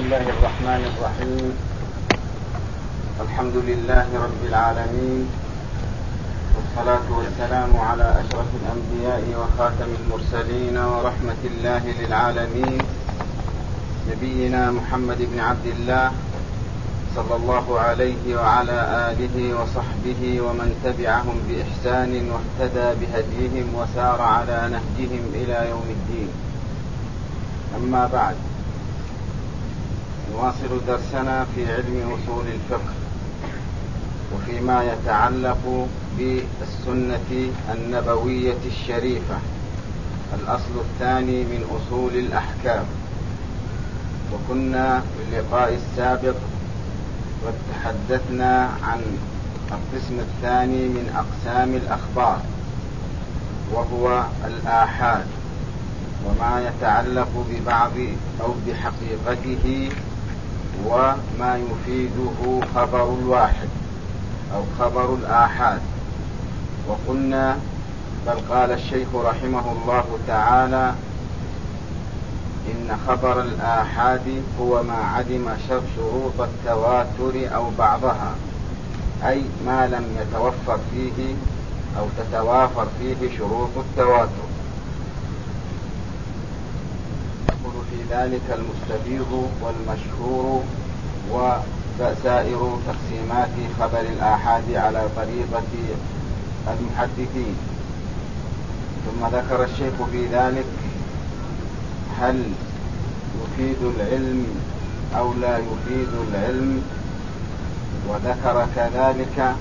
الله الرحمن الرحيم. الحمد لله رب العالمين، والصلاة والسلام على أشرف الأنبياء وخاتم المرسلين ورحمة الله للعالمين، نبينا محمد بن عبد الله صلى الله عليه وعلى آله وصحبه ومن تبعهم بإحسان واهتدى بهديهم وسار على نهجهم إلى يوم الدين. أما بعد، نواصل درسنا في علم أصول الفقه وفيما يتعلق بالسنة النبوية الشريفة، الأصل الثاني من أصول الأحكام. وكنا في اللقاء السابق قد تحدثنا عن القسم الثاني من أقسام الأخبار، وهو الآحاد، وما يتعلق ببعض أو بحقيقته وما يفيده خبر الواحد أو خبر الآحاد. وقلنا بل قال الشيخ رحمه الله تعالى: إن خبر الآحاد هو ما عدم شروط التواتر أو بعضها، أي ما لم يتوفر فيه أو تتوافر فيه شروط التواتر. يدخل في ذلك المستفيض والمشهور وسائر تقسيمات خبر الآحاد على طريقة المحدثين. ثم ذكر الشيخ في ذلك هل يفيد العلم أو لا يفيد العلم، وذكر كذلك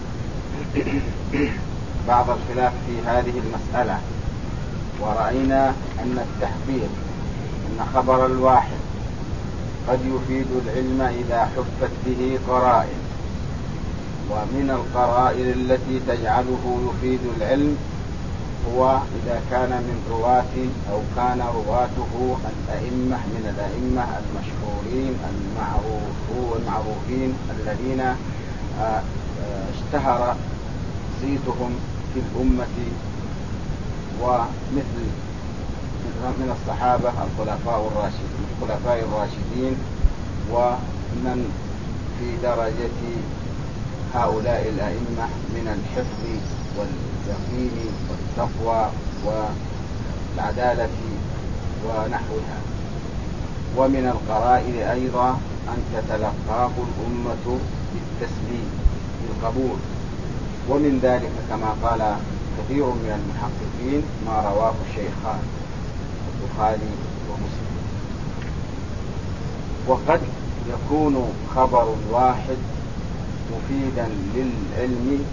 بعض الخلاف في هذه المسألة. ورأينا أن التحقيق أن خبر الواحد قد يفيد العلم إذا حفت به قرائن، ومن القرائن التي تجعله يفيد العلم هو إذا كان من رواة أو كان رواته الأئمة من الأئمة المشهورين المعروفين الذين اشتهر صيتهم في الأمة، ومثل من الصحابة الخلفاء الراشدين، ومن في درجة هؤلاء الأئمة من الحفظ واليقين والتقوى والعدالة ونحوها. ومن القرائن أيضا أن تتلقاه الأمة بالتسليم بالقبول. ومن ذلك كما قال كثير من المحققين ما رواه الشيخان البخاري ومسلم. وقد يكون خبر الواحد مفيدا للعلم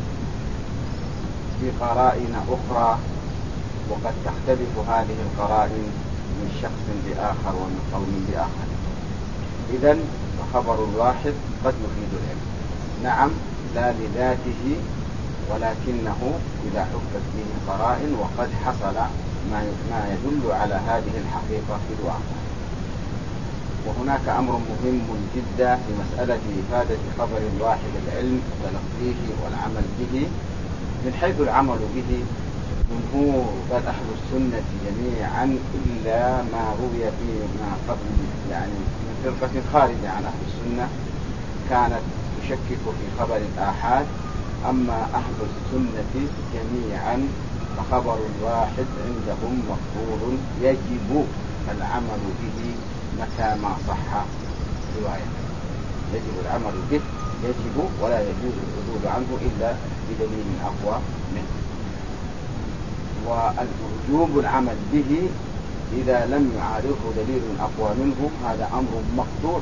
بقرائن أخرى، وقد تختلف هذه القرائن من شخص لآخر ومن قوم لآخر. إذن فخبر الواحد قد يفيد العلم، نعم لا لذاته، ولكنه إذا حفت به قرائن وقد حصل ما يدل على هذه الحقيقة في الواقع. وهناك أمر مهم جدا في مسألة إفادة خبر الواحد العلم وتلقيه والعمل به. من حيث العمل به، جمهور بل أهل السنة جميعا إلا ما روي فيما قبل، يعني من فرقة خارجة عن أهل السنة كانت تشكك في خبر الآحاد. أما أهل السنة جميعا فخبر الواحد عندهم مقبول، يجب العمل به متى ما صح رواية، يجب العمل به، يجب ولا يجوز العدول عنه إلا بدليل أقوى منه. ووجوب العمل به إذا لم يعارضه دليل أقوى منه هذا أمر مقطوع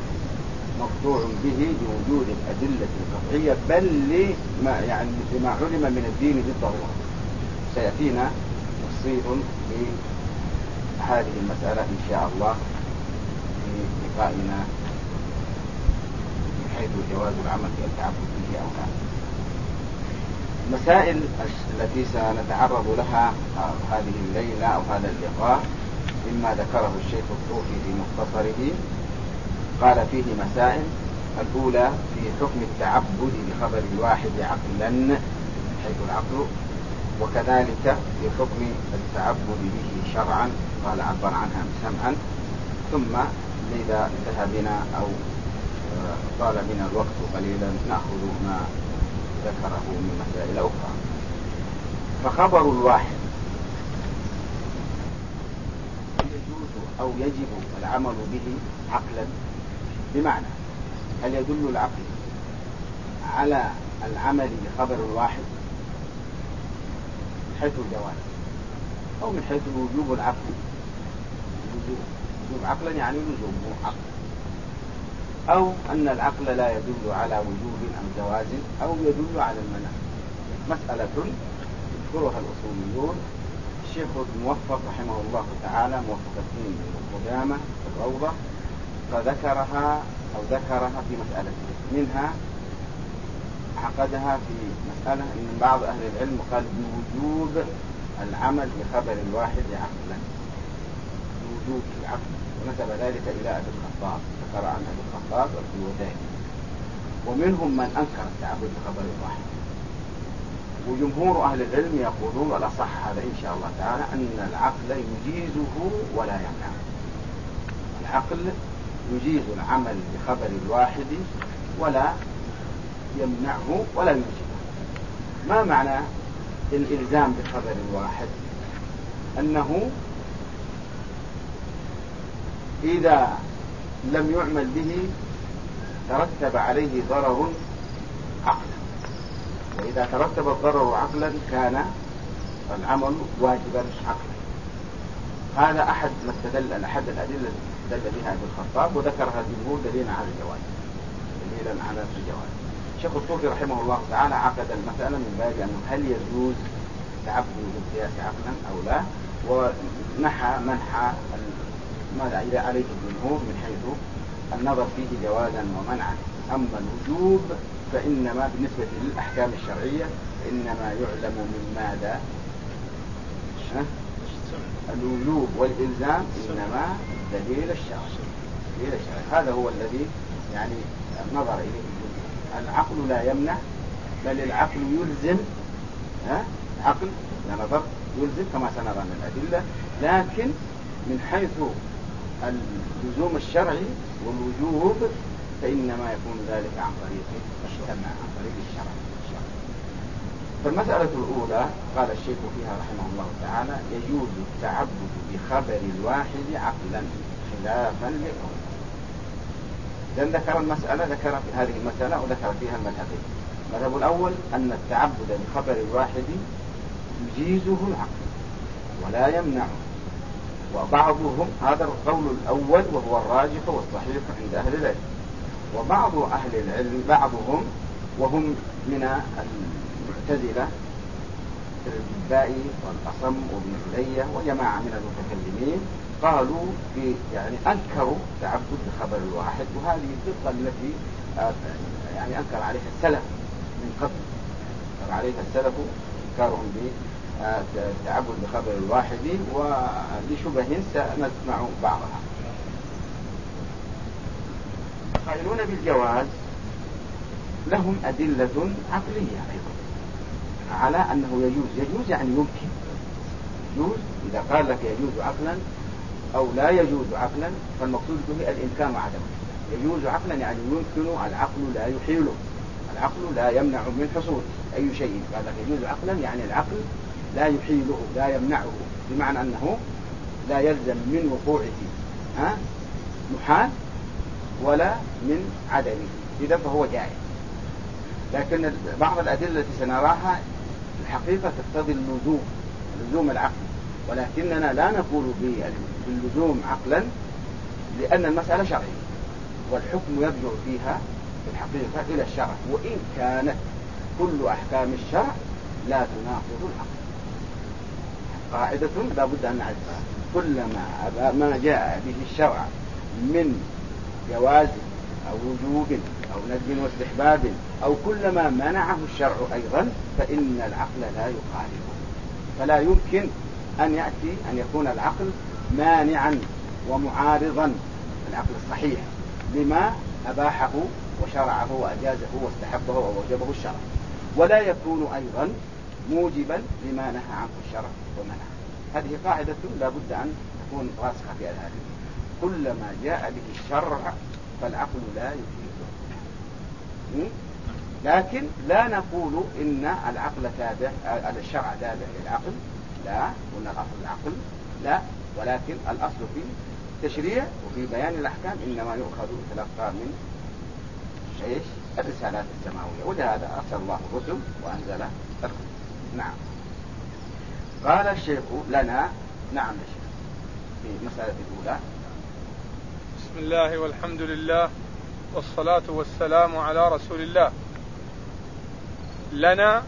به بوجود الأدلة القطعية، بل لما علم من الدين بالضرورة. سيأتينا تفصيل في هذه المسألة إن شاء الله في لقائنا من حيث جواز العمل والتعبد به أو لا. المسائل التي سنتعرض لها هذه الليلة أو هذا اللقاء مما ذكره الشيخ الطوفي في مختصره. قال فيه مسائل: الأولى في حكم التعبد بخبر الواحد عقلا من حيث العقل، وكذلك في حكم التعبد به شرعا، قال عبر عنها سمعا. ثم لذا انتهى بنا أو طال بنا الوقت قليلا، نأخذ ما ذكره من مسائل أخرى. فخبر الواحد يجوز أو يجب العمل به عقلا، بمعنى هل يدل العقل على العمل بخبر الواحد من حيث الجواز، أو من حيث الوجوب العقلي؟ وجوب عقلا يعني لزوم عقل، أو أن العقل لا يدل على وجوب أم جواز، أو يدل على المنع. مسألة يذكرها الأصوليون. الشيخ الموفق رحمه الله تعالى، موفق الدين بن قدامة في الروضة، فذكرها أو ذكرها في مسألتين، منها عقدها في مسألة إن بعض أهل العلم قال بوجوب العمل بخبر الواحد عقلا، بوجوب العقل، ونسب ذلك إلى أبي الخطاب، ذكر عن أبي الخطاب والجوداني. ومنهم من أنكر التعبد بخبر الواحد، وجمهور أهل العلم يقولون والأصح هذا إن شاء الله تعالى أن العقل يجيزه ولا يمنعه. العقل يجيز العمل بخبر الواحد ولا يمنعه ولا يوجبه. ما معنى الإلزام بخبر الواحد؟ أنه إذا لم يعمل به ترتب عليه ضرر عقلا، وإذا ترتب الضرر عقلا كان العمل واجبا عقلا. هذا أحد الأدلة التي استدل بها ابن الخطاب، وذكرها الجمهور دليلا على الجواز، دليلا على الجواز. الشيخ الطوفي رحمه الله تعالى عقد المسألة من باب أنه هل يجوز تعبد بالقياس عقلا أو لا، ونحى منحى ما عليه الجمهور من حيث النظر فيه جوازا ومنعا. أما الوجوب فإنما بالنسبة للأحكام الشرعية إنما يعلم من ماذا؟ الوجوب والإلزام إنما دليل الشرع. هذا هو الذي يعني نظر إليه الجمهور. العقل لا يمنع، بل العقل يلزم. عقل لا نظر يلزم كما سنرى من الأدلة، لكن من حيث اللزوم الشرعي والوجوب فإنما يكون ذلك عن طريق الشرع، عن طريق الشرع. فالمسألة الأولى قال الشيخ فيها رحمه الله تعالى يجوز التعبد بخبر الواحد عقلا خلافا للأولى. إذن ذكر المسألة، ذكر في هذه المسألة وذكر فيها المذهبين. المذهب الأول أن التعبد بخبر الواحد يجيزه العقل ولا يمنعه. وبعضهم، هذا القول الأول وهو الراجح والصحيح عند أهل العلم، وبعض أهل العلم بعضهم وهم من المعتزلة البائي والأصم وابن علية وجماعة من المتكلمين قالوا يعني أنكروا تعبد بخبر الواحد، وهذه الفرقة التي يعني أنكر عليها السلف من قبل، أنكر عليها السلف إنكارهم بالتعبد بخبر الواحد، ولشبه سنسمع بعضها. قائلون بالجواز لهم أدلة عقلية أيضا على أنه يجوز يعني يمكن. يجوز إذا قال لك يجوز عقلا أو لا يجوز عقلا فالمقصود به الإمكان وعدمه. يجوز عقلا يعني يمكن، العقل لا يحيله، العقل لا يمنع من حصول أي شيء. قال لك يجوز عقلا يعني العقل لا يحيله لا يمنعه، بمعنى أنه لا يلزم من وقوعه محال ولا من عدمه، إذا فهو جائز. لكن بعض الأدلة التي سنراها الحقيقة تقتضي اللزوم العقل، ولكننا لا نقول باللزوم عقلا لأن المسألة شرعية، والحكم يرجع فيها في الحقيقة إلى الشرع، وإن كانت كل أحكام الشرع لا تناقض العقل. قاعدة لا بد أن نعرفها: كلما ما جاء به الشرع من جواز أو وجوب أو ندب واستحباب أو كلما منعه الشرع أيضا فإن العقل لا يخالفه. فلا يمكن أن يأتي أن يكون العقل مانعا ومعارضا، العقل الصحيح، لما أباحه وشرعه وأجازه واستحبه ووجبه الشرع، ولا يكون أيضا موجبا لما نهى عنه الشرع ومنعه. هذه قاعدة لا بد أن تكون راسخة في أذهاننا. كلما جاء به الشرع فالعقل لا يفيده. لكن لا نقول إن العقل تابع، الشرع تابع للعقل، لا، وإن الأصل العقل، لا، ولكن الأصل في التشريع وفي بيان الأحكام إنما يؤخذ ويتلقى من إيش؟ الرسالات السماوية، ولهذا أرسل الله الرسل وأنزل الكتب. نعم. قال الشيخ لنا، نعم يا شيخ، في المسألة الأولى. بسم الله والحمد لله والصلاة والسلام على رسول الله. لنا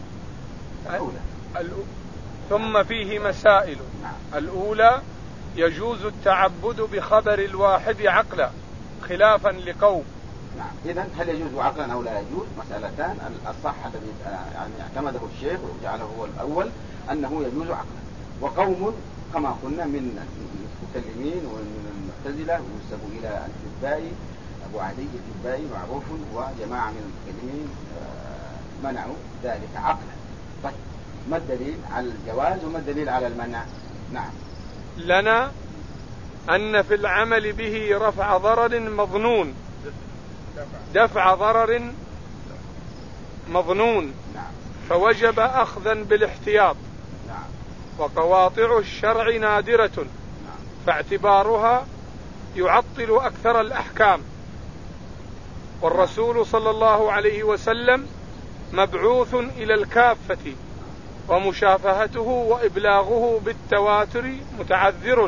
ثم فيه مسائل. الأولى: يجوز التعبد بخبر الواحد عقلا خلافا لقوم. نعم. إذن هل يجوز عقلا أو لا يجوز؟ مسألتان. الصح الذي يعني اعتمده الشيخ وجعله هو الأول أنه يجوز عقلا، وقوم كما قلنا من المتكلمين ومن المعتزلة وينسبوا إلى الجبائي، أبو علي الجبائي معروف، وجماعة من المتكلمين منعوا ذلك عقلا. طيب، ما الدليل على الجواز وما الدليل على المنع؟ نعم. لنا أن في العمل به رفع ضرر مظنون، دفع ضرر مظنون، فوجب أخذا بالاحتياط. وقواطع الشرع نادرة، فاعتبارها يعطل أكثر الأحكام. والرسول صلى الله عليه وسلم مبعوث إلى الكافة، ومشافهته وإبلاغه بالتواتر متعذر،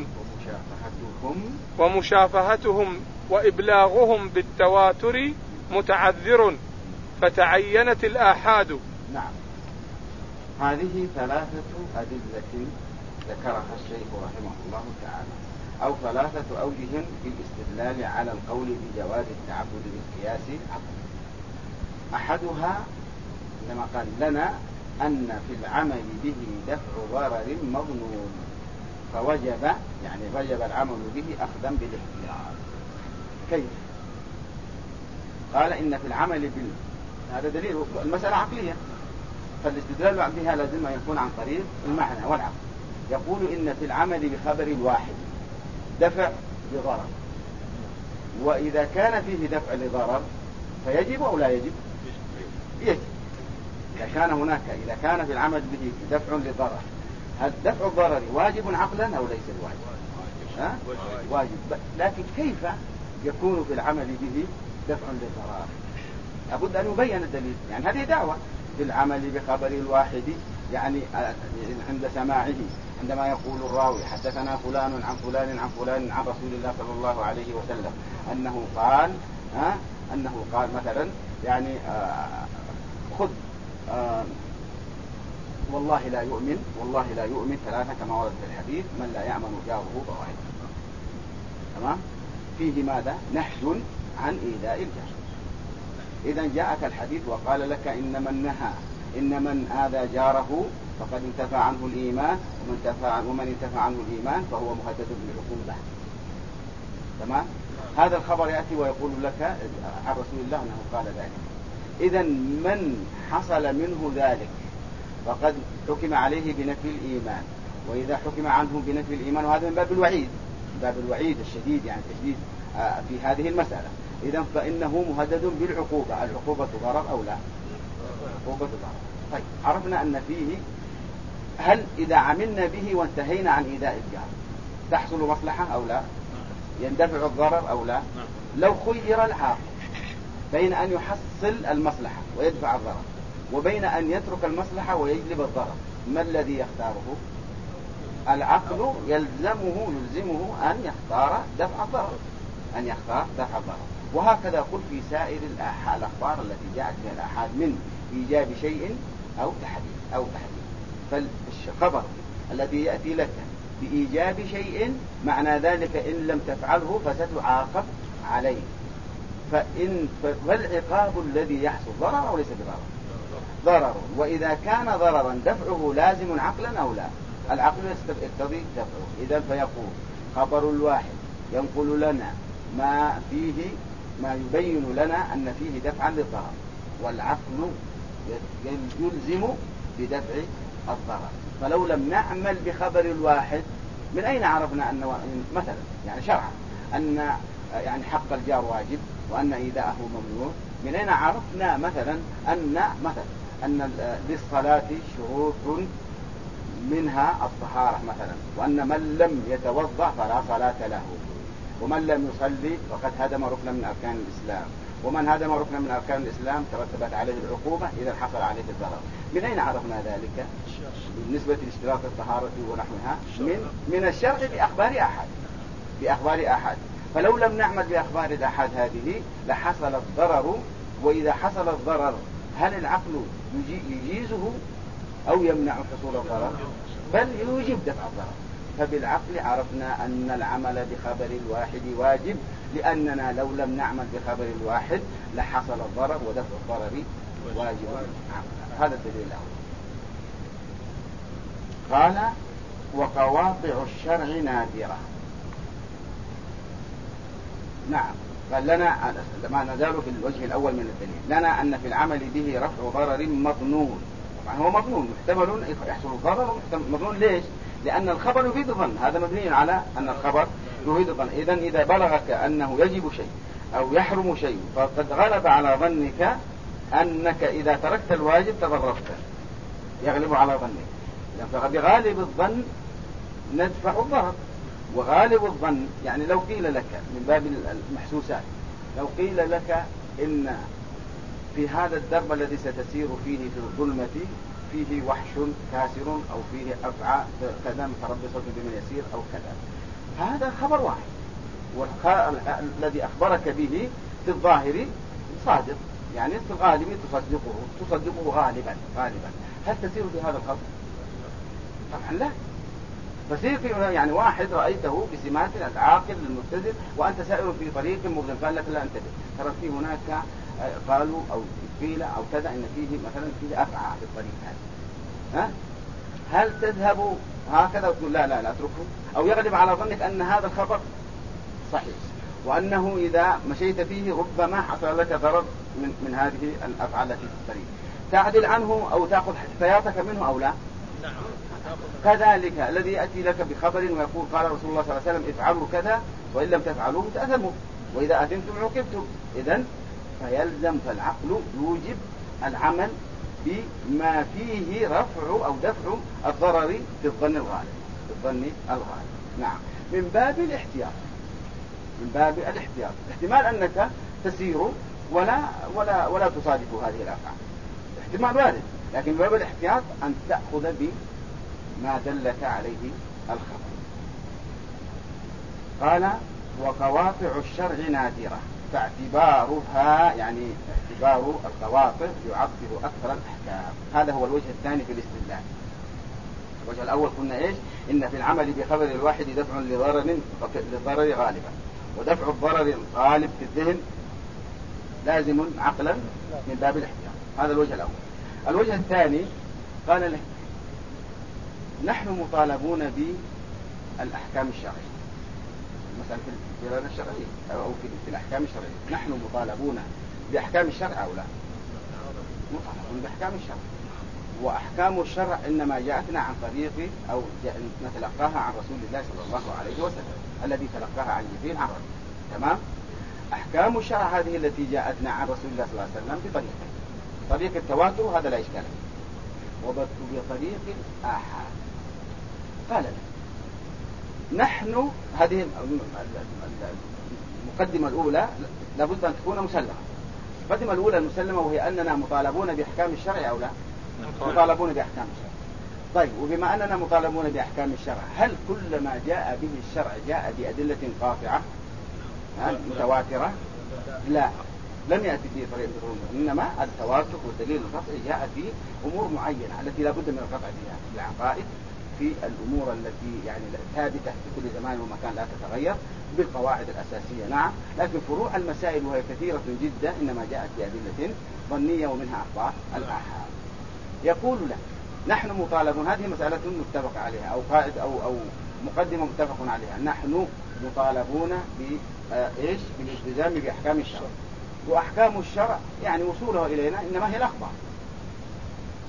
ومشافهتهم وإبلاغهم بالتواتر متعذر، فتعينت الآحاد. نعم. هذه ثلاثة أدلة ذكرها الشيخ رحمه الله تعالى، أو ثلاثة أوجه في الاستدلال على القول بجواز التعبد بالقياس عقلا. أحدها لما قال لنا أن في العمل به دفع ضرر مظنون، فوجب يعني وجب العمل به أخذا بالاحتياط. كيف؟ قال إن في العمل هذا دليل، المسألة عقلية، فالاستدلال بها لازم يكون عن طريق المعنى والعقل. يقول إن في العمل بخبر الواحد دفع لضرر، وإذا كان فيه دفع لضرر فيجب أو لا يجب؟ يجب. إذا كان في العمل به دفع لضرر، هل دفع الضرر واجب عقلا أو ليس الواجب؟ واجب. لكن كيف يكون في العمل به دفع للضرر؟ لابد أن يبين الدليل. يعني هذه دعوة في العمل بخبر الواحد، يعني عند سماعه، عندما يقول الراوي حدثنا فلان عن فلان عن فلان عن رسول الله صلى الله عليه وسلم أنه قال مثلا يعني خذ والله لا يؤمن ثلاثة كما ورد في الحديث: من لا يأمن جاره بوائقه. تمام؟ فيه ماذا؟ نهي عن إيذاء الجار. إذا جاءك الحديث وقال لك إن من آذى جاره فقد انتفى عنه الإيمان، ومن انتفى عنه الإيمان فهو مهدد بالعقوبة. تمام؟ هذا الخبر يأتي ويقول لك عن رسول الله أنه قال ذلك. إذا من حصل منه ذلك فقد حكم عليه بنفي الإيمان، وإذا حكم عنه بنفي الإيمان، وهذا من باب الوعيد الشديد، يعني التشديد في هذه المسألة. إذا فإنه مهدد بالعقوبة. العقوبة ضرر أو لا؟ عقوبة ضرر. طيب، عرفنا أن فيه، هل إذا عملنا به وانتهينا عن إيذاء الجار تحصل مصلحة أو لا؟ يندفع الضرر أو لا؟ لو خير العاقل بين أن يحصل المصلحة ويدفع الضرر وبين أن يترك المصلحة ويجلب الضرر، ما الذي يختاره؟ العقل يلزمه أن يختار دفع الضرر. وهكذا قل في سائر الأخبار التي جاءت فيها الآحاد من إيجاب شيء أو تحديد. فالخبر الذي يأتي لك بإيجاب شيء معنى ذلك إن لم تفعله فستعاقب عليه. فالعقاب الذي يحصل ضرر أو ليس ضرر. وإذا كان ضررا دفعه لازم عقلا أو لا؟ العقل يقتضي دفعه. إذا فيقول خبر الواحد ينقل لنا ما يبين لنا أن فيه دفعا للضرر، والعقل يلزم بدفع الضرر. فلو لم نعمل بخبر الواحد، من أين عرفنا أنه مثلا يعني شرعا أن يعني حق الجار واجب وأن إيذاءه ممنوع؟ من أين عرفنا مثلا أن للصلاة شروط منها الطهارة مثلا، وأن من لم يتوضأ فلا صلاة له، ومن لم يصلي فقد هدم ركنا من أركان الإسلام، ومن هدم ركنا من أركان الإسلام ترتبت عليه العقوبة إذا حصل عليه الضرر؟ من أين عرفنا ذلك؟ بالنسبة لاشتراط الطهارة ونحوها من الشرع بأخبار أحد. فلو لم نعمل بأخبار الأحد هذه لحصل الضرر، وإذا حصل الضرر هل العقل يجيزه أو يمنع حصول الضرر؟ بل يوجب دفع الضرر. فبالعقل عرفنا أن العمل بخبر الواحد واجب، لأننا لو لم نعمل بخبر الواحد لحصل الضرر، ودفع الضرر واجب. هذا الدليل الأول. قال وقواطع الشرع نادرة. نعم، قال لنا ما نزال في الوجه الأول من الدليل لنا أن في العمل به رفع ضرر مظنون. طبعا هو مظنون، محتمل يحصل الضرر، مظنون. ليش؟ لأن الخبر يفيد الظن، هذا مبني على أن الخبر يفيد الظن. إذا بلغك أنه يجب شيء أو يحرم شيء فقد غلب على ظنك أنك إذا تركت الواجب تضررت، يغلب على ظنك. فبغالب الظن ندفع الضرر. وغالب الظن يعني لو قيل لك من باب المحسوسات، لو قيل لك إن في هذا الدرب الذي ستسير فيه في الظلمة فيه وحش كاسر أو فيه أفعى كذا متربصة بمن يسير أو كذا، هذا خبر واحد، والذي أخبرك به في الظاهر صادق، يعني في الغالب تصدقه غالبا. هل تسير في هذا الخبر؟ طبعا لا. فسير في يعني واحد رأيته بسمات العاقل المتزن وأنت سائر في طريق مظلم، قال لك لا انتبه، ترى في هناك قالوا أو قيل أو كذا إن فيه مثلا فيه أفعى في الطريق هذا، هل تذهب هكذا وتقول لا اتركه؟ أو يغلب على ظنك أن هذا الخبر صحيح، وأنه إذا مشيت فيه ربما حصل لك ضرر من هذه الأفعى التي في الطريق، تعدل عنه أو تأخذ حياتك منه أو لا؟ كذلك الذي يأتي لك بخبر ويقول قال رسول الله صلى الله عليه وسلم افعلوا كذا وإن لم تفعلوا تأثموا وإذا أثمتم عوقبتم. إذن فيلزم، فالعقل يوجب العمل بما فيه رفع أو دفع الضرر في الظن الغالب. نعم، من باب الاحتياط. احتمال أنك تسير ولا تصادف هذه الأفعال، احتمال وارد، لكن من باب الاحتياط أن تأخذ بما دلك عليه الخبر. قال وقواطع الشرع نادرة، فاعتبارها يعني اعتبار القواطع يعطل أكثر الأحكام. هذا هو الوجه الثاني في الاستدلال. الوجه الأول قلنا إيش؟ إن في العمل بخبر الواحد دفع لضرر غالبا، ودفع الضرر الغالب في الذهن لازم عقلا من باب الاحتياط. هذا الوجه الأول. الوجه الثاني قال له نحن مطالبون بالأحكام الشرعية، مثلا في الدلالة الشرعية أو في الأحكام الشرعية، نحن مطالبون بأحكام الشرع أو لا؟ مطالبون بأحكام الشرع. وأحكام الشرع إنما جاءتنا عن طريق أو نتلقاها عن رسول الله صلى الله عليه وسلم الذي تلقاها عن جبريل عن ربه. تمام؟ أحكام الشرع هذه التي جاءتنا عن رسول الله صلى الله عليه وسلم بطريقين: طريق التواتر هذا لا إشكال فيه، وبطريق الآحاد. قال نحن هذه المقدمة الأولى لابد أن تكون مسلمة. المقدمة الأولى المسلمة وهي أننا مطالبون بأحكام الشرع أو لا؟ مطالبون بأحكام الشرع. طيب، وبما أننا مطالبون بأحكام الشرع، هل كل ما جاء به الشرع جاء بأدلة قاطعة متواترة؟ لا، لم يأتي في طريق الرسول، إنما التواتر والدليل القطعي جاء في أمور معينة التي لا بد من القطع فيها، في العقائد، في الأمور التي يعني ثابتة في كل زمان ومكان لا تتغير بالقواعد الأساسية. نعم، لكن فروع المسائل وهي كثيرة جدا إنما جاءت بأدلة ظنية ومنها أخبار الآحاد. يقول لك نحن مطالبون، هذه مسألة متفق عليها أو قاعدة أو مقدمة متفق عليها، نحن مطالبون بإيش؟ بالالتزام بأحكام الشرع. وأحكام الشرع يعني وصولها إلينا إنما هي الأخبار،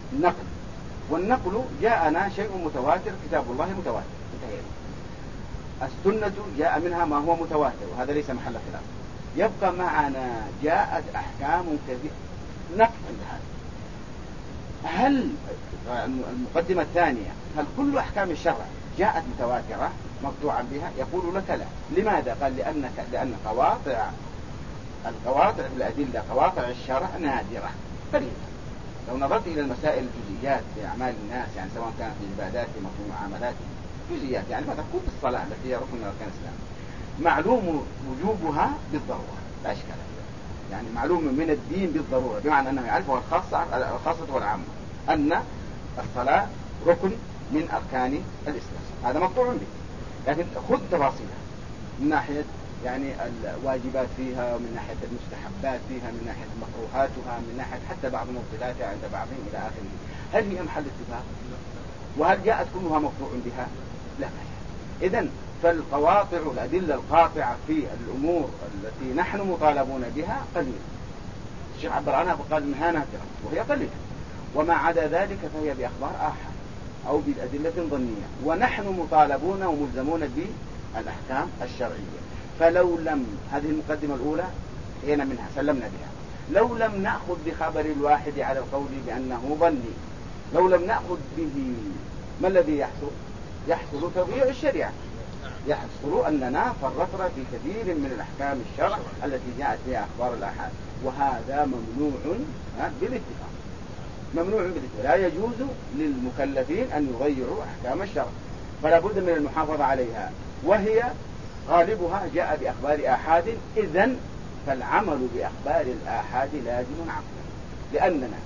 النقل، والنقل جاءنا شيء متواتر، كتاب الله متواتر، انتهينا. السنة جاء منها ما هو متواتر وهذا ليس محل خلاف. يبقى معنا جاءت أحكام كثيرة نقف عند هذا. هل المقدمة الثانية هل كل أحكام الشرع جاءت متواترة مقطوعا بها؟ يقول لك لا. لماذا؟ قال لأن القواطع في الأدلة قواطع الشرع نادرة قليلة. لو نظرت إلى المسائل الجزئيات في أعمال الناس يعني سواء كانت في عباداتهم أو في معاملاتهم جزئيات يعني مثلا كل الصلاة التي هي ركن من أركان الإسلام معلوم وجوبها بالضرورة لا إشكال فيها. يعني معلوم من الدين بالضرورة بمعنى أنه يعرفها الخاصة والعامة أن الصلاة ركن من أركان الإسلام هذا مقطوع به. لكن خذ تفاصيلها من ناحية يعني الواجبات فيها ومن ناحية المستحبات فيها من ناحية مكروهاتها من ناحية حتى بعض مبطلاتها عند بعضهم إلى آخره. هل هي محل اتفاق؟ وهل جاءت كلها مقطوع بها؟ لا. إذن فالقواطع والأدلة القاطعة في الأمور التي نحن مطالبون بها قليلة. الشيخ عبر عنها فقال إنها نادرة وهي قليلة. وما عدا ذلك فهي بأخبار آحاد أو بالأدلة ظنية ونحن مطالبون وملزمون بالأحكام الشرعية. فلو لم هذه المقدمة الأولى هنا منها سلمنا بها. لو لم نأخذ بخبر الواحد على القول بأنه ظني لو لم نأخذ به ما الذي يحصل؟ يحصل تضييع الشريعة. يحصل أننا فرطنا في كثير من الأحكام الشرع التي جاءت فيها أخبار الآحاد وهذا ممنوع بالاتفاق. ممنوع بالاتفاق. لا يجوز للمكلفين أن يضيعوا أحكام الشرع فلا بد من المحافظة عليها وهي غالبها جاء بأخبار آحاد. إذن فالعمل بأخبار الآحاد لازم عقلا لأننا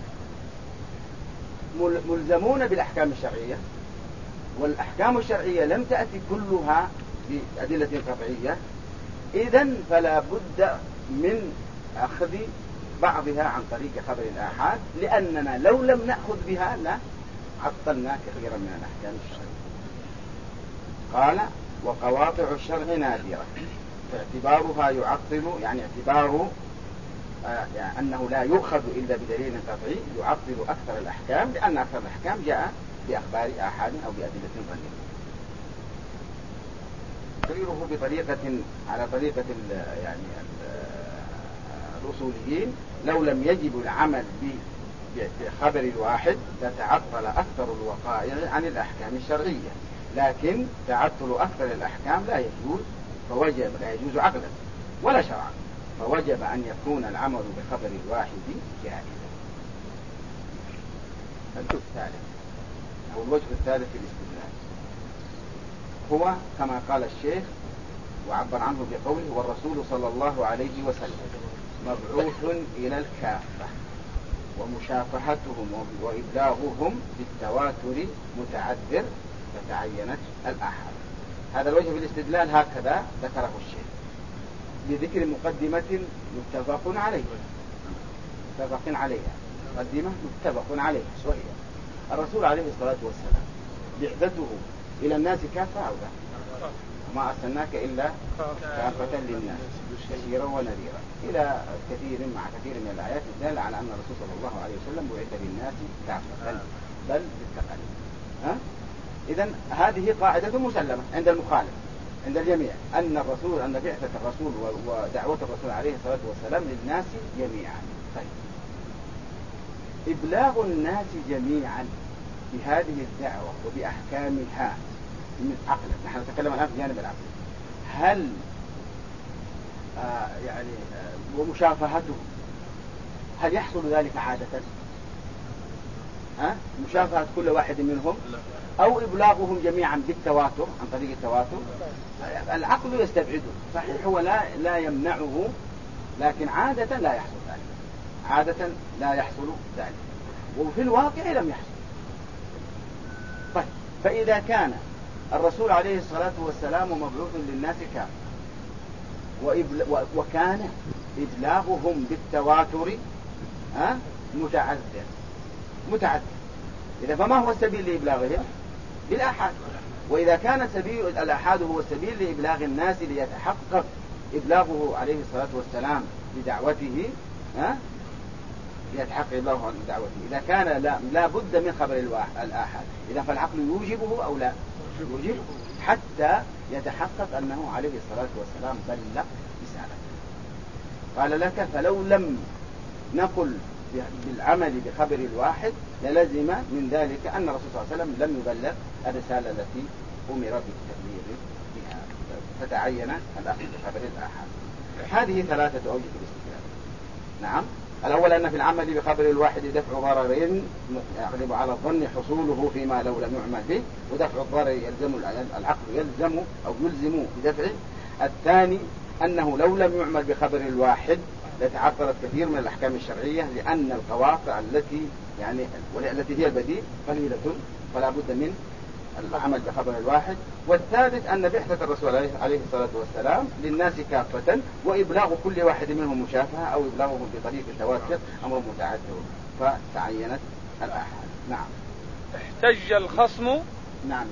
ملزمون بالأحكام الشرعية والأحكام الشرعية لم تأتي كلها بأدلة قطعية. إذن فلا بد من أخذ بعضها عن طريق خبر الآحاد لأننا لو لم نأخذ بها لا عطلنا كثيرا من الأحكام الشرعية. قال وقواطع الشرع نادرة فاعتبارها يعطل يعني اعتبار يعني أنه لا يؤخذ إلا بدليل قطعي يعطل أكثر الأحكام لأن أكثر الأحكام جاء بأخبار آحاد أو بأدلة ظنية. تقريره بطريقة على طريقة يعني الأصوليين لو لم يجب العمل بخبر الواحد لتعطل أكثر الوقائع عن الأحكام الشرعية. لكن تعطل أكثر الأحكام لا يجوز فوجب لا يجوز عقلا ولا شرعا فوجب أن يكون العمل بخبر الواحد جائزا. الوجه الثالث أو الوجه الثالث في الاستدلال هو كما قال الشيخ وعبر عنه بقوله والرسول صلى الله عليه وسلم مبعوث إلى الكافة ومشافهتهم وإبلاغهم بالتواتر متعذر فتعينت الآحاد. هذا الوجه في الاستدلال هكذا ذكره الشيخ بذكر مقدمة متفق عليها مقدمة متفق عليها وهي الرسول عليه الصلاة والسلام بعثته إلى الناس كافة أو لا؟ وما أرسلناك إلا كافة للناس بشيرا ونذيرا إلى كثير من الآيات الدالة على أن الرسول صلى الله عليه وسلم بعث للناس كافة بل بالتقاليد. إذن هذه قاعدة مسلمة عند المخالف عند الجميع أن بعثة الرسول ودعوة الرسول عليه الصلاة والسلام للناس جميعا. طيب إبلاغ الناس جميعا بهذه الدعوة وبأحكامها من عقلا نحن نتكلم الآن في جانب العقل هل ومشافهته هل يحصل ذلك عادة مشافهة كل واحد منهم أو إبلاغهم جميعا بالتواتر عن طريق التواتر؟ العقل يستبعده صحيح هو لا يمنعه لكن عادة لا يحصل ذلك عادة لا يحصل ذلك وفي الواقع لم يحصل. طيب فإذا كان الرسول عليه الصلاة والسلام مبعوث للناس كافة وكان إبلاغهم بالتواتر متعذر إذا فما هو السبيل لإبلاغهم؟ بالآحاد. وإذا كان سبيل الآحاد هو السبيل لإبلاغ الناس ليتحقق إبلاغه عليه الصلاة والسلام بدعوته ليتحقق إبلاغه بدعوته إذا كان لا بد من خبر الآحاد إذا فالعقل يوجبه أو لا يوجبه حتى يتحقق أنه عليه الصلاة والسلام بلغ رسالته. قال لك فلو لم نقل بالعمل بخبر الواحد للزم من ذلك أن الرسول صلى الله عليه وسلم لم يبلغ الرسالة التي أمر بالتبليغ بها، فتعين الأخذ بخبر الآحاد. هذه ثلاثة أوجه الاستدلال. نعم، الأول أن في العمل بخبر الواحد دفع ضررين يغلب على الظن حصوله فيما لو لم يعمل به، ودفع الضرر يلزم العقل يلزم بدفعه. الثاني أنه لو لم يعمل بخبر الواحد لتعطلت كثير من الأحكام الشرعية، لأن القواطع التي هي البديل قليلة، فلا بد من العمل بخبر الواحد. والثالث أن بعثة الرسول عليه الصلاة والسلام للناس كافة، وإبلاغ كل واحد منهم مشافهة أو إبلاغهم بطريق التواتر أمر متعذر، فتعينت الآحاد. نعم. احتج الخصم. نعم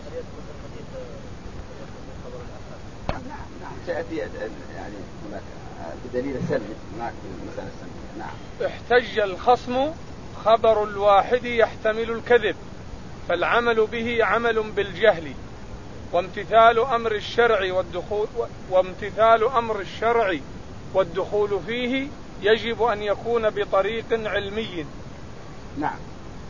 سيأتي يعني هناك بدليل السلم هناك المسألة السلمية. نعم. احتج الخصم خبر الواحد يحتمل الكذب، فالعمل به عمل بالجهل، وامتثال أمر الشرع والدخول فيه يجب أن يكون بطريق علمي. نعم.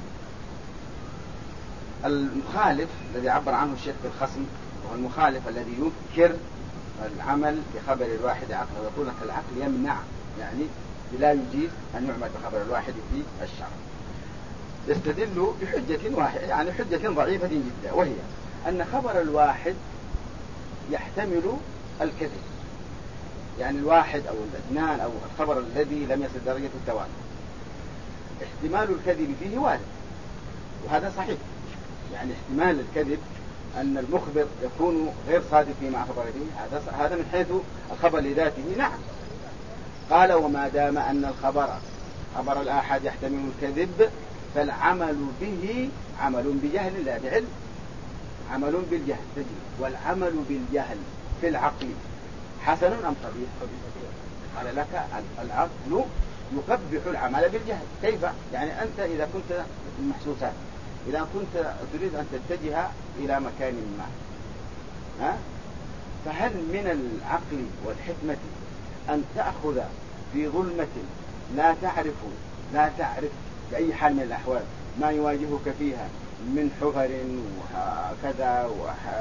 المخالف الذي عبر عنه الشيخ بالخصم هو المخالف الذي ينكر العمل بخبر الواحد عقلا، ويقول لك العقل يمنع، يعني لا يجيز أن يعمل بخبر الواحد في الشرع. يستدل بحجة واحدة، يعني حجة ضعيفة جدا، وهي أن خبر الواحد يحتمل الكذب، يعني الواحد أو الاثنان أو الخبر الذي لم يصل درجة التواتر احتمال الكذب فيه وارد، وهذا صحيح. يعني احتمال الكذب أن المخبر يكون غير صادق فيما أخبر به، هذا من حيث الخبر لذاته. نعم. قال وما دام أن خبر الآحاد يحتمل الكذب فالعمل به عمل بجهل لا بعلم، عمل بالجهل تجد. والعمل بالجهل في العقل حسن أم قبيح؟ قال لك العقل يقبح العمل بالجهل. كيف؟ يعني أنت إذا كنت المحسوسات، إذا كنت تريد أن تتجه إلى مكان ما، فهل من العقل والحكمة أن تأخذ في ظلمة لا تعرف بأي حال من الأحوال ما يواجهك فيها من حفر وكذا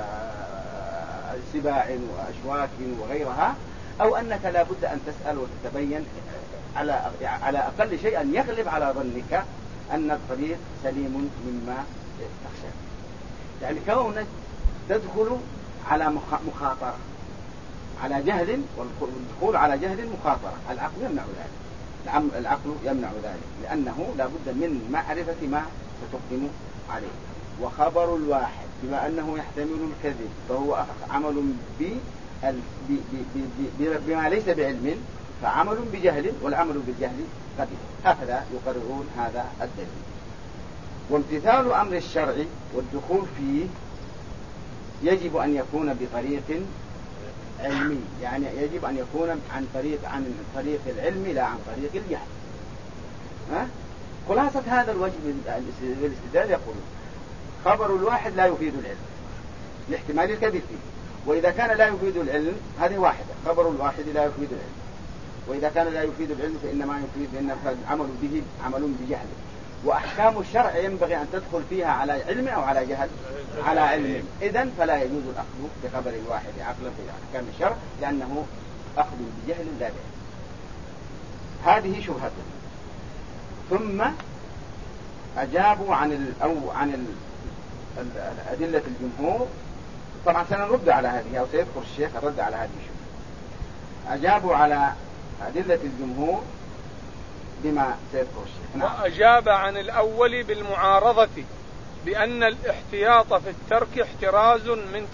وسباع وأشواك وغيرها، أو أنك لا بد أن تسأل وتتبين على أقل شيء أن يغلب على ظنك أن الطريق سليم مما تخشى. يعني كونك تدخل على مخاطرة على جهل، والدخول على جهل مخاطرة، العقل يمنع ذلك. العقل يمنع ذلك لأنه لا بد من معرفة ما ستقدم عليه. وخبر الواحد بما أنه يحتمل الكذب فهو عمل بما ليس بعلم، فعمل بجهل، والعمل بالجهل قبيح. هكذا يقررون هذا الدليل. وامتثال أمر الشرع والدخول فيه يجب أن يكون بطريق علمي، يعني يجب أن يكون عن طريق العلم لا عن طريق الجهل. خلاصة هذا الوجه بالاستدلال يقول خبر الواحد لا يفيد العلم لاحتمال الكذب فيه، وإذا كان لا يفيد العلم هذه واحدة، خبر الواحد لا يفيد العلم، وإذا كان لا يفيد العلم فإنما يفيد العمل به عمل بجهل. وأحكام الشرع ينبغي أن تدخل فيها على علم أو على جهل؟ على علم. إذن فلا يجوز الأخذ بخبر الواحد عقلا في أحكام الشرع، لأنه أخذ بجهل لا بعلم. هذه شبهة. ثم أجابوا عن أدلة الجمهور. طبعا سنرد على هذه، أو سيذكر الشيخ الرد على هذه الشبهة. أجابوا على أدلة الجمهور بما سيذكر الشيخ. وأجاب عن الأول بالمعارضة بأن الاحتياط في الترك احتراز من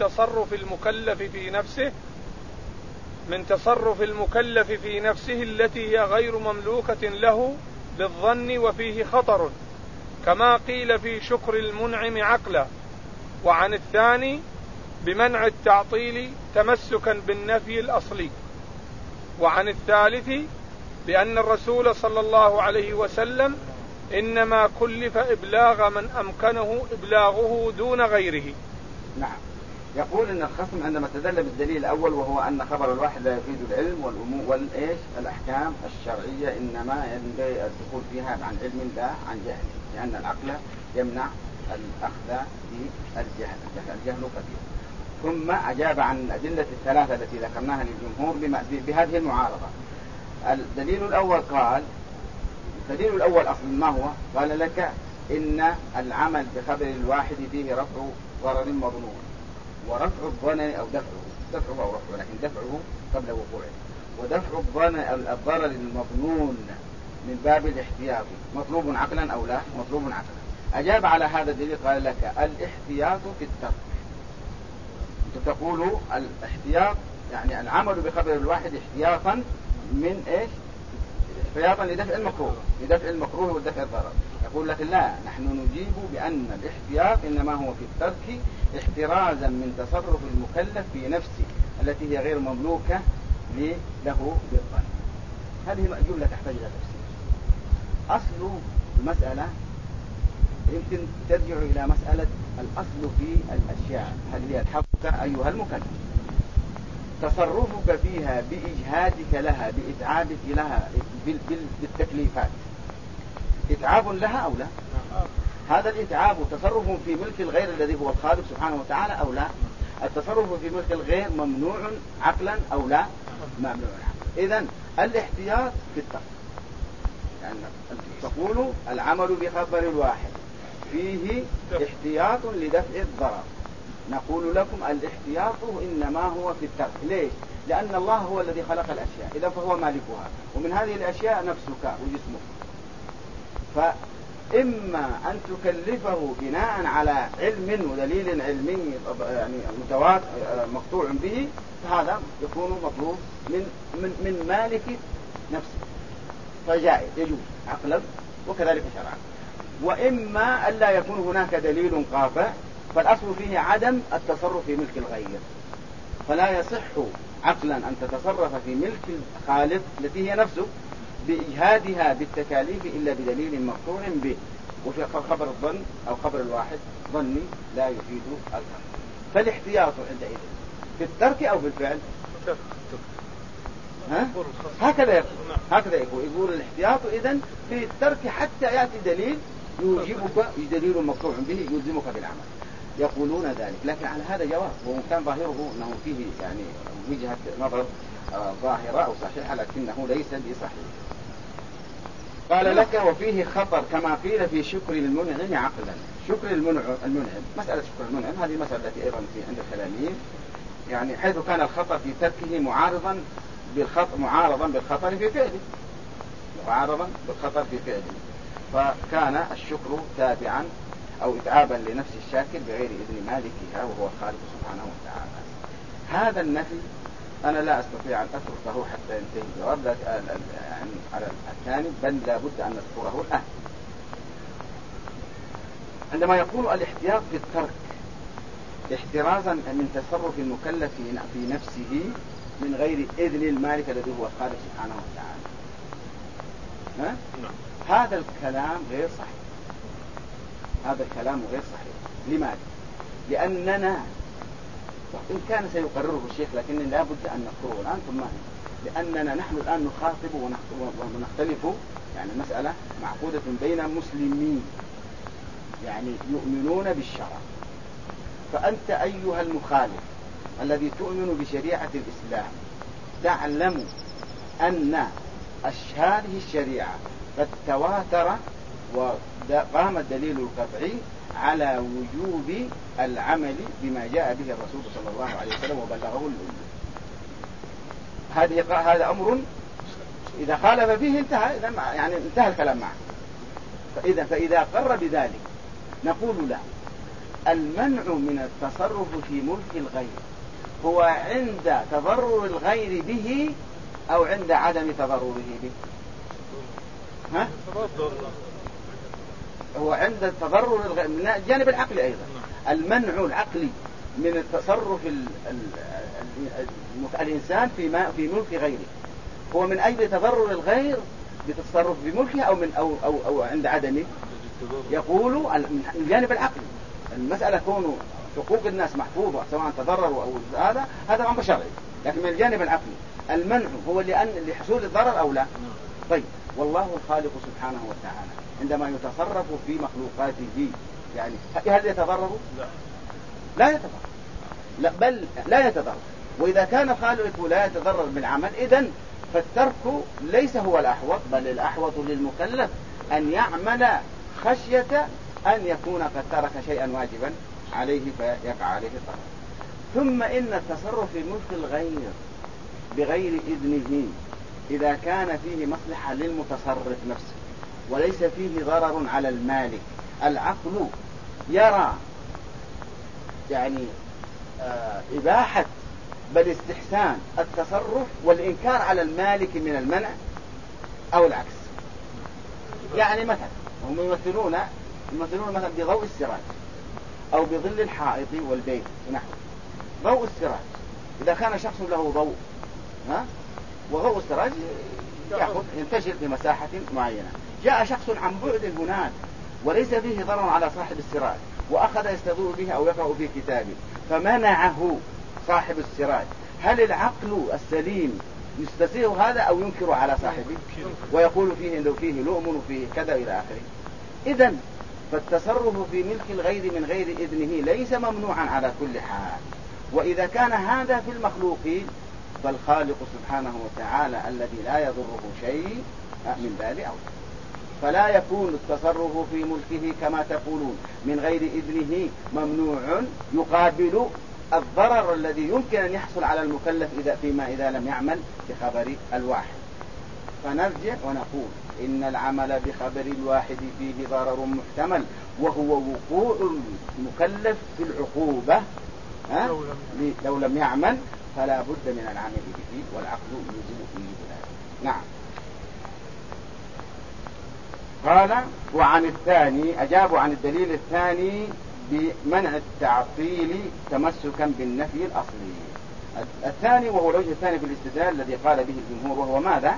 تصرف المكلف في نفسه التي هي غير مملوكة له بالظن وفيه خطر، كما قيل في شكر المنعم عقلا. وعن الثاني بمنع التعطيل تمسكا بالنفي الأصلي. وعن الثالث بأن الرسول صلى الله عليه وسلم إنما كلف إبلاغ من أمكنه إبلاغه دون غيره. نعم. يقول ان الخصم عندما استدل بالدليل الاول وهو ان خبر الواحد لا يفيد العلم والامور والايش الاحكام الشرعيه انما ينبغي الدخول فيها عن علم لا عن جهل، لان العقل يمنع الاخذ بالجهل، الجهل كثير. ثم اجاب عن الادله الثلاثه التي ذكرناها للجمهور بهذه المعارضه. الدليل الاول قال، الدليل الاول اصلا ما هو؟ قال لك ان العمل بخبر الواحد فيه رفع ضرر مظنون، ورفع الظن او دفعه او رفعه، لكن دفعه قبل وقوعه، ودفع الضرر المظنون من باب الاحتياط مطلوب عقلا او لا؟ مطلوب عقلا. اجاب على هذا الدليل قال لك الاحتياط في الترك. انتم تقولوا الاحتياط يعني العمل بخبر الواحد احتياطا من ايش؟ احتياطا لدفع المكروه ودفع الضرر. يقول لك لا، نحن نجيب بأن الاحتياط إنما هو في الترك احترازا من تصرف المكلف في نفسه التي هي غير مملوكة له بالظن. هذه جملة تحتاج إلى تفسير. أصل المسألة يمكن ترجع إلى مسألة الأصل في الأشياء، هل هي الحق أيها المكلف؟ تصرفك فيها بإجهادك لها بإتعابك لها بالتكليفات إتعاب لها أو لا؟ هذا الإتعاب تصرف في ملك الغير الذي هو الخالق سبحانه وتعالى أو لا؟ التصرف في ملك الغير ممنوع عقلا أو لا؟ ممنوع عقلا. إذن الاحتياط في الترك، يعني تقول العمل بخبر الواحد فيه احتياط لدفع الضرر. نقول لكم الاحتياط إنما هو في الترك. ليش؟ لأن الله هو الذي خلق الأشياء، إذا فهو مالكها، ومن هذه الأشياء نفسك وجسمك. فإما أن تكلفه بناء على علم ودليل علمي يعني متواتر مقطوع به، فهذا يكون مطلوب من مالك نفسه، فجائز يجوز عقلا وكذلك شرعا. وإما ألا يكون هناك دليل قاطع، فالأصل فيه عدم التصرف في ملك الغير، فلا يصح عقلا أن تتصرف في ملك الخالق التي هي نفسه بإجهادها بالتكاليف إلا بدليل مقطوع به. وفي خبر الظن أو خبر الواحد ظني لا يفيد الأمر. فالاحتياط عندئذ في الترك أو في الفعل؟ هكذا يقول الاحتياط إذن في الترك حتى يأتي دليل يوجبك، دليل مقطوع به يلزمك بالعمل. يقولون ذلك، لكن على هذا جواب، وكان ظاهره أنه فيه يعني وجهة نظر ظاهرة أو صحيحة، لكنه ليس بصحيح. قال لك وفيه خطر كما قيل في شكر المنعم عقلا. شكر المنعم، مسألة شكر المنعم هذه مسألة التي أيضا في عند الكلاميين، يعني حيث كان الخطر في تركه معارضا بالخطر في فعله، فكان الشكر تابعا أو إتعابا لنفس الشاكر بغير إذن مالكها وهو الخالق سبحانه وتعالى. هذا النفي أنا لا أستطيع أن أتركه حتى ينتهي الجواب يعني على الثاني، بل لابد أن نذكره الآن. عندما يقول الاحتياط في الترك احترازا من تصرف المكلف في نفسه من غير إذن المالك الذي هو الخالق سبحانه وتعالى، هذا الكلام غير صحيح. لماذا؟ لأننا إن كان سيقرره الشيخ لكن لا بد أن نذكره الآن، ثم لأننا نحن الآن نخاطب ونختلف، يعني مسألة معقودة بين مسلمين يعني يؤمنون بالشرع. فأنت أيها المخالف الذي تؤمن بشريعة الإسلام تعلم أن هذه الشريعة قد تواتر وقام الدليل القطعي على وجوب العمل بما جاء به الرسول صلى الله عليه وسلم وبلغه الأمة. هذا أمر إذا خالف فيه انتهى، يعني انتهى الكلام معه. فإذا قر بذلك نقول له المنع من التصرف في ملك الغير هو عند تضرر الغير به أو عند عدم تضرره به؟ هو عند تضرر الغير من الجانب العقلي أيضا. المنع العقلي من التصرف الإنسان في ملك غيره هو من أجل تضرر الغير بالتصرف بملكه أو عند عدمه. يقول الجانب العقلي المسألة كونه حقوق الناس محفوظة سواء تضرروا أو هذا أمر شرعي. لكن من الجانب العقلي المنع هو لحصول الضرر أو لا؟ طيب، والله الخالق سبحانه وتعالى عندما يتصرف في مخلوقاته يعني هل يتضرر؟ لا يتضرر، لا بل لا يتضرر. وإذا كان الخالق لا يتضرر بالعمل إذن فالترك ليس هو الأحوط، بل الأحوط للمكلف أن يعمل خشية أن يكون قد ترك شيئا واجبا عليه فيقع عليه الضرر. ثم إن التصرف في ملك الغير بغير إذنه إذا كان فيه مصلحة للمتصرف نفسه وليس فيه ضرر على المالك، العقل يرى يعني إباحة بل استحسان التصرف والإنكار على المالك من المنع أو العكس. يعني مثلا هم يمثلون مثلا بضوء السراج أو بظل الحائط والبيت ونحو ضوء السراج. إذا كان شخص له ضوء وضوء السراج ينتشر في مساحة معينة، جاء شخص عن بعد هناك وليس فيه ضرر على صاحب السراج وأخذ يستضوء به أو يقرأ في كتابه فمنعه صاحب السراج، هل العقل السليم يستسيغ هذا أو ينكر على صاحبه ويقول فيه إنه فيه لؤم وفيه كذا إلى آخره؟ إذن فالتصرف في ملك الغير من غير إذنه ليس ممنوعا على كل حال. وإذا كان هذا في المخلوقين فالخالق سبحانه وتعالى الذي لا يضره شيء من باب أولى. فلا يكون التصرف في ملكه كما تقولون من غير إذنه ممنوع يقابل الضرر الذي يمكن أن يحصل على المكلف إذا لم يعمل بخبر الواحد. فنرجع ونقول إن العمل بخبر الواحد فيه ضرر محتمل وهو وقوع المكلف في العقوبة لو لم يعمل، فلا بد من العمل به والعقل يجب فيه ذلك. نعم. قال وعن الثاني أجابوا عن الدليل الثاني بمنع التعطيل تمسكا بالنفي الأصلي. الثاني وهو الوجه الثاني في الاستدلال الذي قال به الجمهور وهو ماذا؟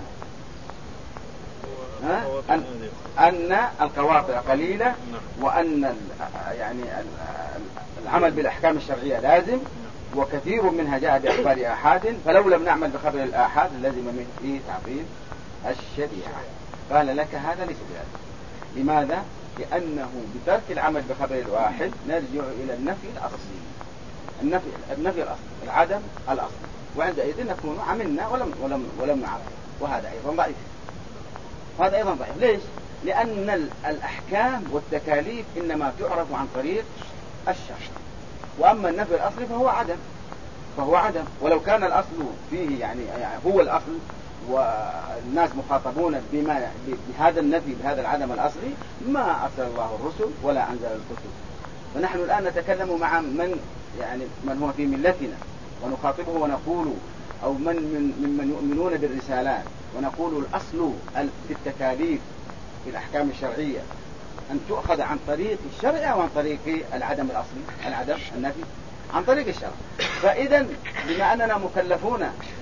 أن القواطع قليلة وأن يعني العمل بالأحكام الشرعية لازم وكثير منها جاء بأخبار آحاد، فلو لم نعمل بخبر الآحاد لازم من فيه تعطيل الشريعة. قال لك هذا ليس بهذا. لماذا؟ لأنه بترك العمل بخبر الواحد نرجع إلى النفي الأصلي، النفي الأصلي، العدم الأصلي، وعندئذ نكون عملنا ولم نعرف، وهذا أيضا ضعيف. هذا أيضا ضعيف. ليش؟ لأن الأحكام والتكاليف إنما تعرف عن طريق الشرع، وأما النفي الأصلي فهو عدم. ولو كان الأصل فيه يعني هو الأصل والناس مخاطبون بهذا النفي بهذا العدم الأصلي ما أرسل الله الرسل ولا أنزل الكتب. ونحن الآن نتكلم مع من هو في ملتنا ونخاطبه ونقول أو ممن يؤمنون بالرسالات ونقول الأصل في التكاليف في الأحكام الشرعية أن تؤخذ عن طريق الشرع أو عن طريق العدم الأصلي، العدم النفي عن طريق الشرع. فإذا بما أننا مكلفون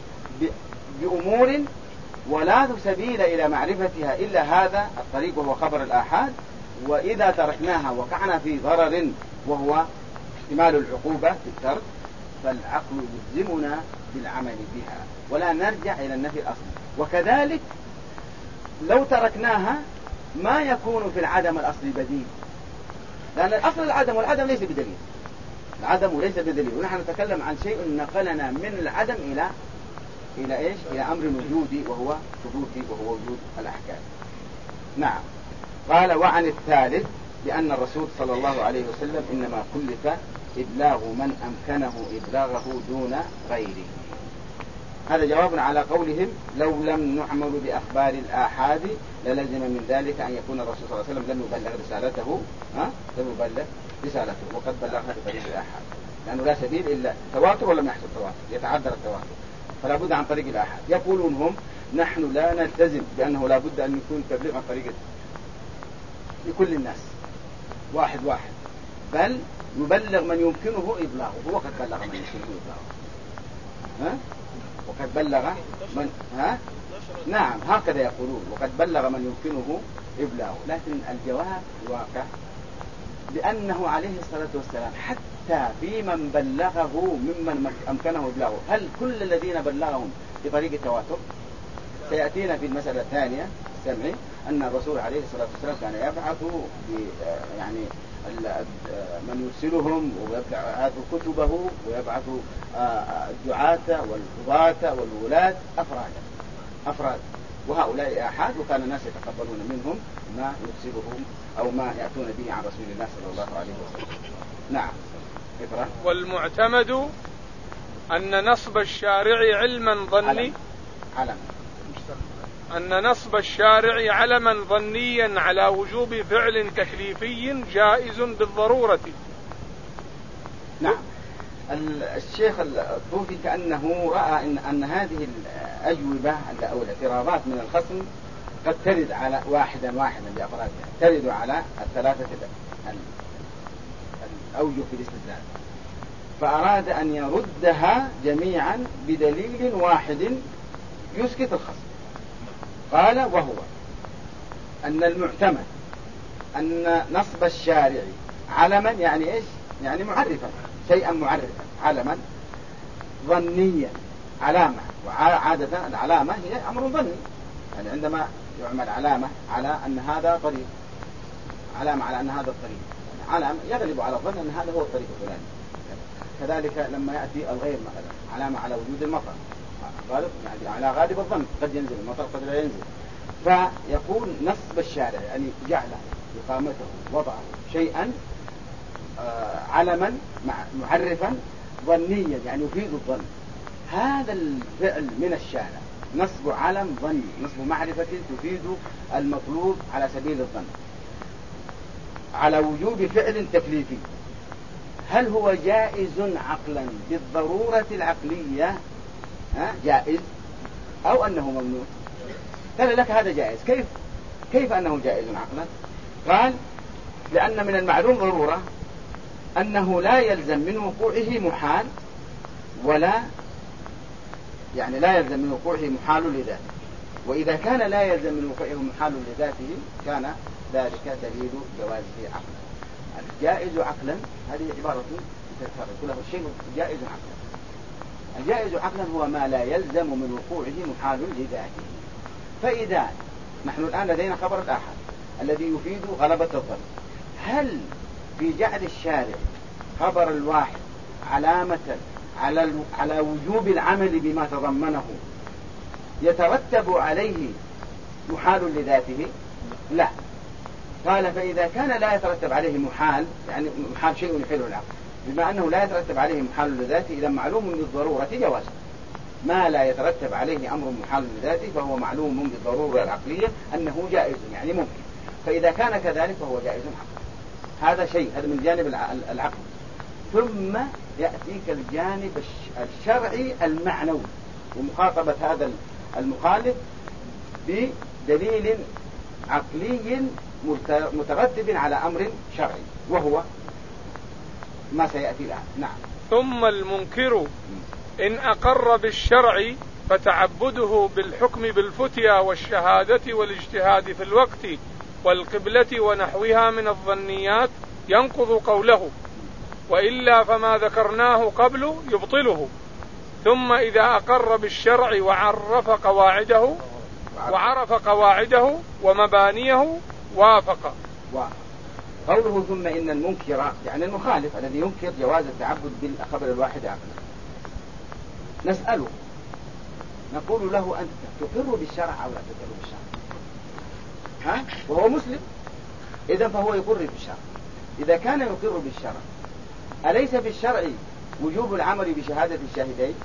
بأمور ولا سبيل إلى معرفتها إلا هذا الطريق وهو خبر الآحاد، وإذا تركناها وقعنا في ضرر وهو احتمال العقوبة في الترك، فالعقل يلزمنا بالعمل بها ولا نرجع إلى النفي الأصلي. وكذلك لو تركناها ما يكون في العدم الأصلي بديل، لأن الأصل العدم والعدم ليس بدليل، العدم ليس بدليل. ونحن نتكلم عن شيء نقلنا من العدم إلى إيش؟ إلى أمر وجودي وهو ثبوتي وهو وجود الأحكام. نعم. قال وعن الثالث بأن الرسول صلى الله عليه وسلم إنما كلف إبلاغ من أمكنه إبلاغه دون غيره. هذا جواب على قولهم لو لم نعمل بأخبار الآحاد للزم من ذلك أن يكون الرسول صلى الله عليه وسلم لم يبلغ رسالته وقد بلغها بطريق الآحاد، لأنه لا سبيل إلا تواتر ولم يحصل تواتر، يتعذر التواتر، فلا بد عن طريق الآحاد. يقولون هم نحن لا نلتزم بأنه لا بد أن يكون تبليغ عن طريق لكل الناس واحد بل يبلغ من يمكنه إبلاغه، وقد بلغ من يمكنه إبلاغه. وقد بلغ من نعم هكذا يقولون، وقد بلغ من يمكنه إبلاغه. لكن الجواب الواقع لأنه عليه الصلاة والسلام حتى في من بلغه ممن أمكنه بلغه، هل كل الذين بلغهم بطريق التواتر؟ سيأتينا في المسألة الثانية السمعي أن الرسول عليه الصلاة والسلام كان يبعث يعني من يرسلهم ويبعث كتبه ويبعث الدعاة والقضاة والولاة أفراد، وهؤلاء آحاد، وكان الناس يتقبلون منهم ما يرسلهم أو ما يأتون به عن رسول الله صلى الله عليه وسلم. نعم. إقرأ. والمعتمد أن نصب الشارع علما ظني أن نصب الشارع علما ظنيا على وجوب فعل تكليفي جائز بالضرورة. نعم. الشيخ الطوفي كأنه رأى أن هذه الأجوبة أو الاعتراضات من الخصم قد ترد على واحدا بأفرادها، ترد على الثلاثة الأوجه في الاستدلال، فأراد أن يردها جميعا بدليل واحد يسكت الخصم. قال: وهو أن المعتمد أن نصب الشارع علما، يعني إيش؟ يعني معرفا، شيئا معرفا، علما ظنيا، علامة، وعادة العلامة هي أمر ظني، يعني عندما يعمل علامة على أن هذا طريق، علامة على أن هذا الطريق، علامة يغلب على الظن أن هذا هو الطريق الفلاني. كذلك لما يأتي الغير مثلا علامة على وجود المطر، غالب يعني على غالب الظن، قد ينزل المطر قد لا ينزل. فيقول نصب الشارع يعني جعله إقامته وضعه شيئا علما معرفا ظنيا، يعني يفيد الظن. هذا الفعل من الشارع نصب علم ظني، نصب معرفة تفيد المطلوب على سبيل الظن على وجوب فعل تكليفي. هل هو جائز عقلا بالضرورة العقلية جائز أو أنه ممنوع؟ قال لك هذا جائز. كيف أنه جائز عقلا؟ قال: لأن من المعلوم ضرورة أنه لا يلزم من وقوعه محال، ولا يعني لا يلزم من وقوعه محال لذاته، وإذا كان لا يلزم من وقوعه محال لذاته كان ذلك دليل جوازه عقلا. الجائز عقلا هذه عبارة تتفرق كله الشيء جائز عقلا. الجائز عقلا هو ما لا يلزم من وقوعه محال لذاته. فإذا نحن الآن لدينا خبر الآحاد الذي يفيد غلبة الظن، هل في جعل الشارع خبر الواحد علامة على وجوب العمل بما تضمنه يترتب عليه محال لذاته؟ لا. قال: فإذا كان لا يترتب عليه محال، يعني محال شيء يحيله العقل، بما أنه لا يترتب عليه محال لذاته، إذا معلوم بالضرورة جوازه. ما لا يترتب عليه أمر محال لذاته فهو معلوم بالضرورة العقلية أنه جائز، يعني ممكن. فإذا كان كذلك فهو جائز عقلا. هذا شيء، هذا من جانب العقل. ثم يأتيك الجانب الشرعي المعنوي، ومخاطبة هذا المخالف بدليل عقلي مترتب على أمر شرعي، وهو ما سيأتي الآن. نعم. ثم المنكر إن أقر بالشرع فتعبده بالحكم بالفتيا والشهادة والاجتهاد في الوقت والقبلة ونحوها من الظنيات ينقض قوله، وإلا فما ذكرناه قبل يبطله. ثم إذا أقر بالشرع وعرف قواعده ومبانيه وافق. قوله ثم إن المنكر يعني المخالف الذي ينكر جواز التعبد بالخبر الواحد عقلا، نسأله نقول له: أنت تقر بالشرع أو لا تقر بالشرع؟ وهو مسلم، إذن فهو يقر بالشرع. إذا كان يقر بالشرع، أليس في الشرع وجوب العمل بشهادة الشاهدين؟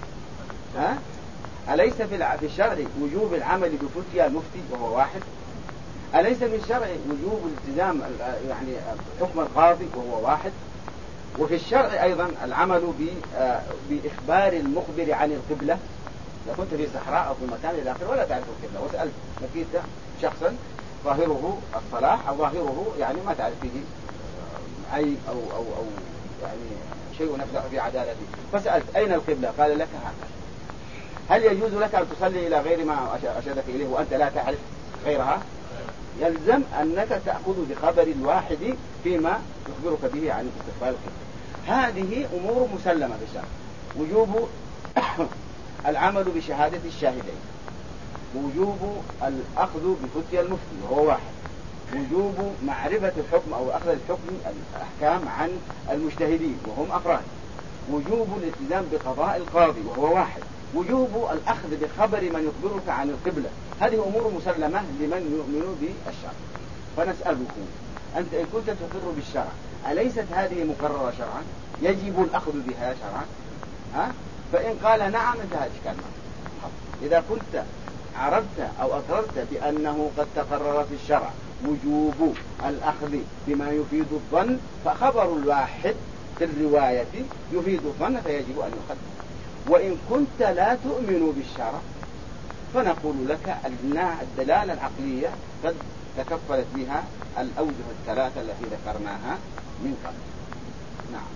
أليس في الشرع وجوب العمل بفتيا المفتي وهو واحد؟ أليس في الشرع وجوب الالتزام يعني حكم القاضي وهو واحد؟ وفي الشرع أيضا العمل بإخبار المخبر عن القبلة. إذا كنت في صحراء أو في مكان إلى آخره ولا تعرف القبلة وسألت لقيت شخصا ظاهره الصلاح أو ظاهره يعني ما تعرف فيه عيب أو يعني شيء نفذ في عدالته، فسألت أين القبلة؟ قال لك هكذا. هل يجوز لك أن تصلي إلى غير ما أشهدك إليه وأنت لا تعرف غيرها؟ يلزم أنك تأخذ بخبر الواحد فيما يخبرك به عن استقبال القبلة. هذه أمور مسلمة بالشرع. وجوب العمل بشهادة الشاهدين، وجوب الأخذ بفتيا المفتي وهو واحد، وجوب معرفة الحكم أو أخذ الحكم الأحكام عن المجتهدين وهم أفراد، وجوب الالتزام بقضاء القاضي وهو واحد، وجوب الأخذ بخبر من يخبرك عن القبلة. هذه أمور مسلمة لمن يؤمن بالشرع. فنسألكم، أنت إن كنت تقر بالشرع أليست هذه مقررة شرعا يجب الأخذ بها شرعا؟ فإن قال نعم انتهى الإشكال. إذا كنت عرفت أو أقررت بأنه قد تقرر في الشرع وجوب الأخذ بما يفيد الظن، فخبر الواحد في الرواية يفيد الظن فيجب أن يقدم. وإن كنت لا تؤمن بالشرع فنقول لك أن الدلالة العقلية قد تكفلت بها الأوجه الثلاثة التي ذكرناها من قبل. نعم.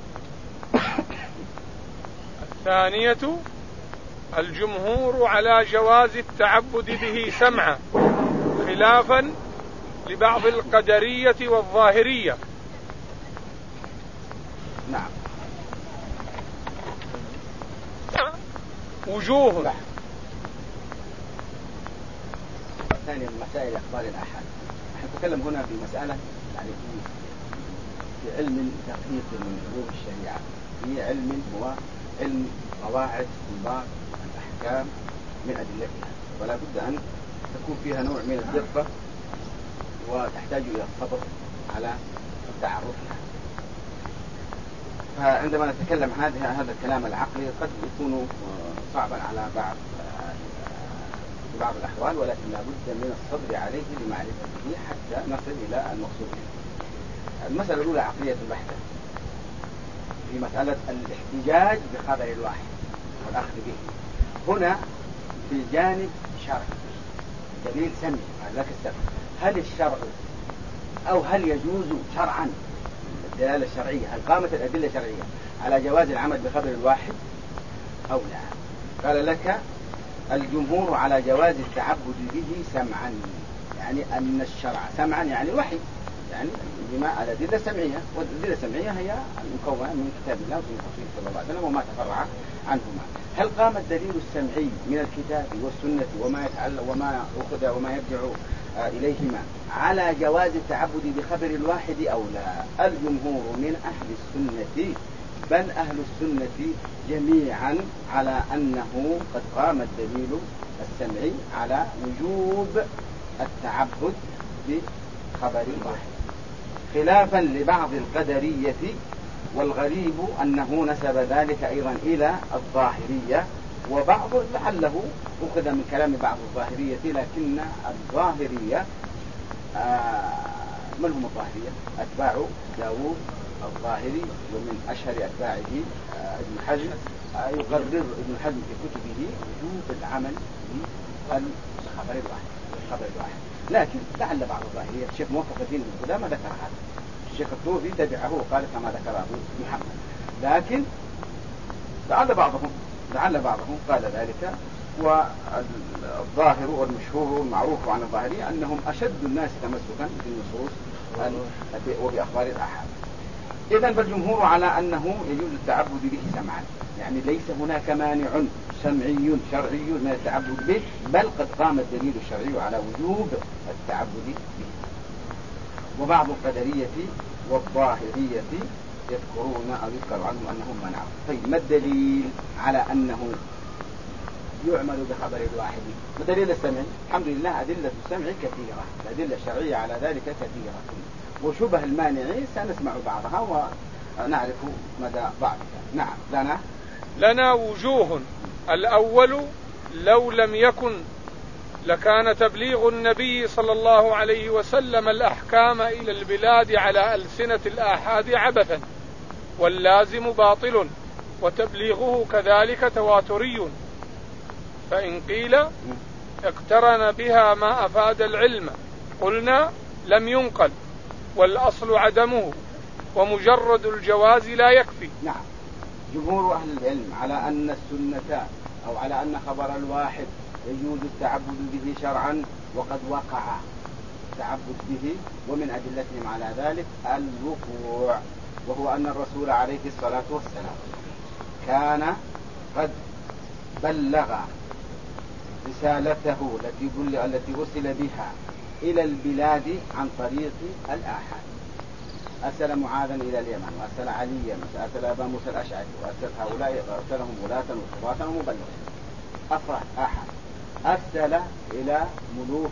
الثانية الجمهور على جواز التعبد به سمعا، خلافا لبعض القدرية والظاهرية. نعم. وجوه. ثانيا مسائل أخبار الآحاد. نحن نتكلم هنا في مسألة يعني في علم دقيق من علوم الشريعة، في علم هو علم قواعد استنباط الأحكام من أدلتها، ولا بد أن تكون فيها نوع من الدقة وتحتاج إلى الصبر على تعرفها. فعندما نتكلم هذا الكلام العقلي قد يكون صعبا على بعض الأحوال، ولكن لا بد من الصبر عليه لمعرفته حتى نصل إلى المقصود. المسألة الأولى عقلية بحتة في مسألة الاحتجاج بخبر الواحد والأخذ به. هنا في جانب شرعي دليل سمعي لك السبب، هل الشرع أو هل يجوز شرعا الدلالة الشرعية، هل قامت الأدلة الشرعية على جواز العمل بخبر الواحد أو لا؟ قال لك الجمهور على جواز التعبد به سمعا، يعني أن الشرع سمعا يعني الوحي، يعني بما الأدلة السمعية، والأدلة السمعية هي المكونة من كتاب الله وسنة رسوله صلى الله عليه وسلم وما تفرع عنهما. هل قام الدليل السمعي من الكتاب والسنة وما يتعلق وما أخذ وما يرجع إليهما على جواز التعبد بخبر الواحد أو لا؟ الجمهور من أهل السنة بل أهل السنة جميعا على أنه قد قام الدليل السمعي على وجوب التعبد بخبر الواحد، خلافا لبعض القدرية. والغريب أنه نسب ذلك أيضا إلى الظاهرية، وبعض لعله أخذ من كلام بعض الظاهرية، لكن الظاهرية من هم الظاهرية؟ أتباع داوود الظاهري، ومن أشهر أتباعه ابن حزم. يقرر ابن حزم في كتبه وجوب العمل بالخبر الواحد. لكن لعل بعض الظاهرية الشيخ موفق الدين بن قدامة ذكر هذا، الشيخ الطوفي تبعه وقال كما ذكره محمد، لكن لعل بعضهم قال ذلك. والظاهر والمشهور والمعروف عن الظاهرية أنهم أشد الناس تمسكا بالنصوص وبأخبار الآحاد. إذن فالجمهور على أنه يجوز التعبد به سمعا، يعني ليس هناك مانع سمعي شرعي من التعبد به، بل قد قام الدليل الشرعي على وجوب التعبد به. وبعض القدرية والظاهرية يذكرون أو يذكر عنهم أنهم منعوا. طيب ما الدليل على أنه يعمل بخبر الواحد؟ الدليل السمعي الحمد لله أدلة السمع كثيرة، الأدلة الشرعية على ذلك كثيرة، وشبه المانعين سنسمع بعضها ونعرف مدى ضعفها. نعم. لنا وجوه. الأول لو لم يكن لكان تبليغ النبي صلى الله عليه وسلم الأحكام إلى البلاد على ألسنة الآحاد عبثا، واللازم باطل، وتبليغه كذلك تواتري. فإن قيل اقترن بها ما أفاد العلم قلنا لم ينقل، والأصل عدمه، ومجرد الجواز لا يكفي. نعم. جمهور أهل العلم على أن السنة أو على أن خبر الواحد يجوز التعبد به شرعا، وقد وقع التعبد به، ومن أدلتهم على ذلك الوقوع، وهو أن الرسول عليه الصلاة والسلام كان قد بلغ رسالته التي أرسل بها إلى البلاد عن طريق الآحاد. أرسل معاذا إلى اليمن، وأرسل عليا، وأرسل أبا موسى الأشعري، وأرسل هؤلاء أرسلهم ولاة وقضاة ومبلغين أفراد آحاد. أرسل إلى ملوك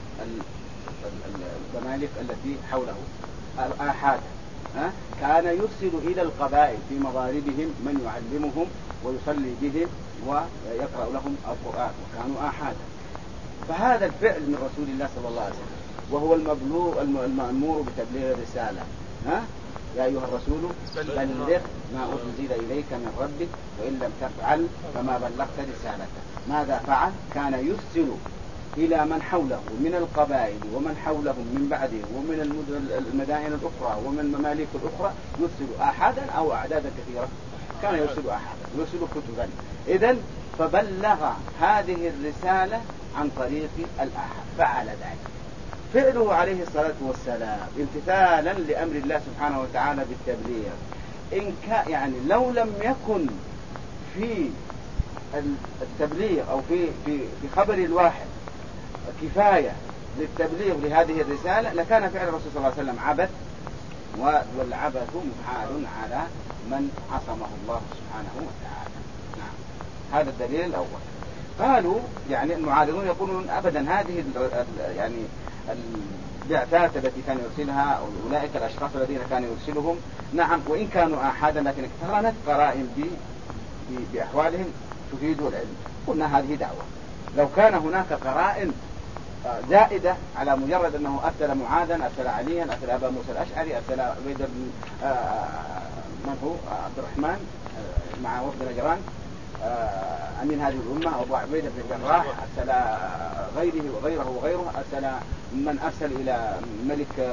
الممالك التي حوله آحاد. كان يرسل إلى القبائل في مضاربهم من يعلمهم ويصلي بهم ويقرأ لهم القرآن، وكانوا آحادا. فهذا الفعل من رسول الله صلى الله عليه وسلم، وهو المأمور بتبليغ الرسالة. يا أيها الرسول بلغ ما أنزل إليك من ربك وإن لم تفعل فما بلغت رسالته. ماذا فعل؟ كان يرسل إلى من حوله من القبائل ومن حولهم من بعده ومن المدائن الأخرى ومن الممالك الأخرى، يرسل آحادا أو أعدادا كثيرة. كان يرسل آحادا، يرسل كتبا. إذن فبلغ هذه الرسالة عن طريق الآحاد، فعل ذلك. فعله عليه الصلاة والسلام امتثالا لأمر الله سبحانه وتعالى بالتبليغ. يعني لو لم يكن في التبليغ أو في خبر الواحد كفاية للتبليغ لهذه الرسالة، لكان فعل الرسول صلى الله عليه وسلم عبث، والعبث محال على من عصمه الله سبحانه وتعالى. نعم، هذا الدليل الأول. قالوا يعني المعارضون يقولون أبدا هذه يعني البعثات التي كان يرسلها أولئك الأشخاص الذين كان يرسلهم، نعم وإن كانوا آحادا لكن اقترنت قرائن بأحوالهم تفيد العلم. قلنا هذه دعوة. لو كان هناك قرائن زائدة على مجرد أنه أرسل معاذا، أرسل عليا، أرسل أبا موسى الأشعري، أرسل عبيد بن من هو عبد الرحمن مع وفد نجران أمين هذه الأمة، أبو عبيدة بن الجراح، أرسل غيره وغيره، أرسل من أرسل إلى ملك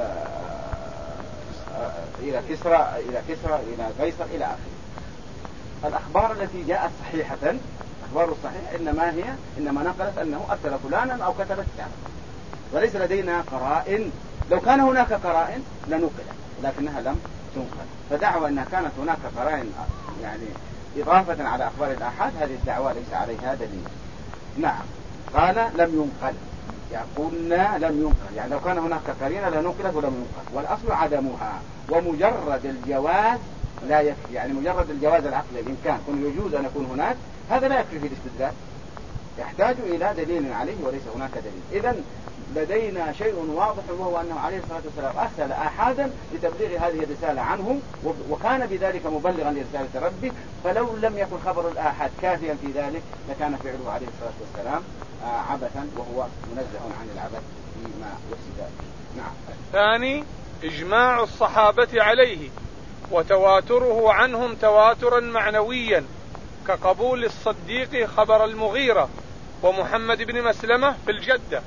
إلى كسرى إلى قيصر إلى آخره. الأخبار التي جاءت صحيحة، أخبار الصحيح إنما نقلت أنه أرسل فلانا أو كتب كتابا، وليس لدينا قرائن. لو كان هناك قرائن لنقلت، لكنها لم تنقل. فدعوى أنها كانت هناك قرائن يعني إضافة على أخبار الآحاد، هذه الدعوة ليس عليها دليل. نعم، قال لم ينقل، يقولنا لم ينقل، يعني لو كان هناك قرينة لنقلت ولم ينقل، والأصل عدمها. ومجرد الجواز لا يكفي، يعني مجرد الجواز العقلي الإمكان يجوز أن يكون هناك، هذا لا يكفي في الاستدلال، يحتاج إلى دليل عليه وليس هناك دليل. إذن لدينا شيء واضح، وهو أنه عليه الصلاة والسلام أرسل آحادا لتبليغ هذه الرسالة عنه، وكان بذلك مبلغا لرسالة ربه. فلو لم يكن خبر الآحاد كافيا في ذلك لكان فعله عليه الصلاة والسلام عبثا، وهو منزه عن العبث فيما وصف. نعم. الثاني إجماع الصحابة عليه وتواتره عنهم تواترا معنويا، كقبول الصديق خبر المغيرة، ومحمد بن مسلمة في الجدة،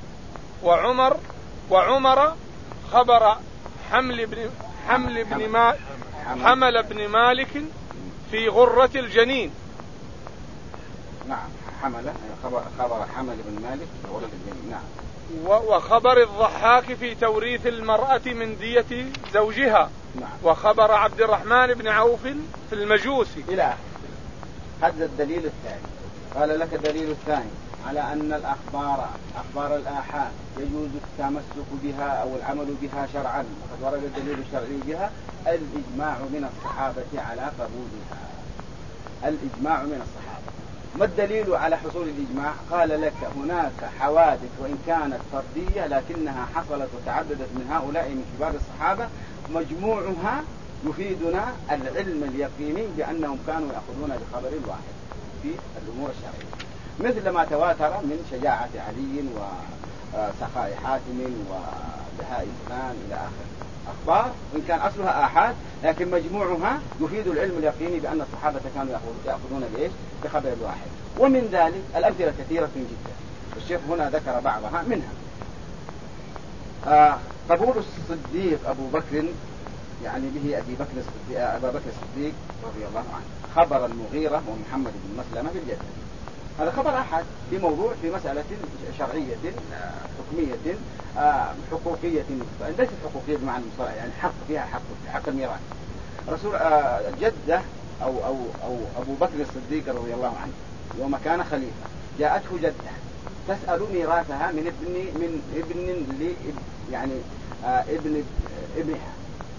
وعمر خبر حمل بن مالك في غرة الجنين. نعم، خبر حمل بن مالك في غرة الجنين. نعم. وخبر الضحاك في توريث المرأة من دية زوجها. نعم. وخبر عبد الرحمن بن عوف في المجوسي إلى آخره. هذا الدليل الثاني. قال لك الدليل الثاني على أن أخبار الآحاد يجوز التمسك بها أو العمل بها شرعا، وقد ورد الدليل الشرعي بها الإجماع من الصحابة على قبولها. الإجماع من الصحابة. ما الدليل على حصول الإجماع؟ قال لك هناك حوادث وإن كانت فردية لكنها حصلت وتعددت من هؤلاء من كبار الصحابة، مجموعها يفيدنا العلم اليقيني بأنهم كانوا يأخذون بخبر الواحد في الأمور الشرعية، مثل ما تواتر من شجاعة علي وسخاء حاتم ودهاء فلان إلى آخره. أخبار وإن كان أصلها آحاد لكن مجموعها يفيد العلم اليقيني بأن الصحابة كانوا يأخذون بخبر الواحد. ومن ذلك الأمثلة كثيرة جدا، الشيخ هنا ذكر بعضها منها. قبول الصديق أبو بكر، يعني به أبا بكر الصديق رضي الله عنه، خبر المغيرة ومحمد بن مسلمة بالجدة. هذا خبر أحد في موضوع في مسألة شرعية حكمية حقوقية، ليست حقوقية بمعنى المصطلح، يعني حق فيها حق الميراث. رسول جده أو أبو بكر الصديق رضي الله عنه يوم كان خليفة جاءته جده تسأل ميراثها من ابن يعني ابن ابنها،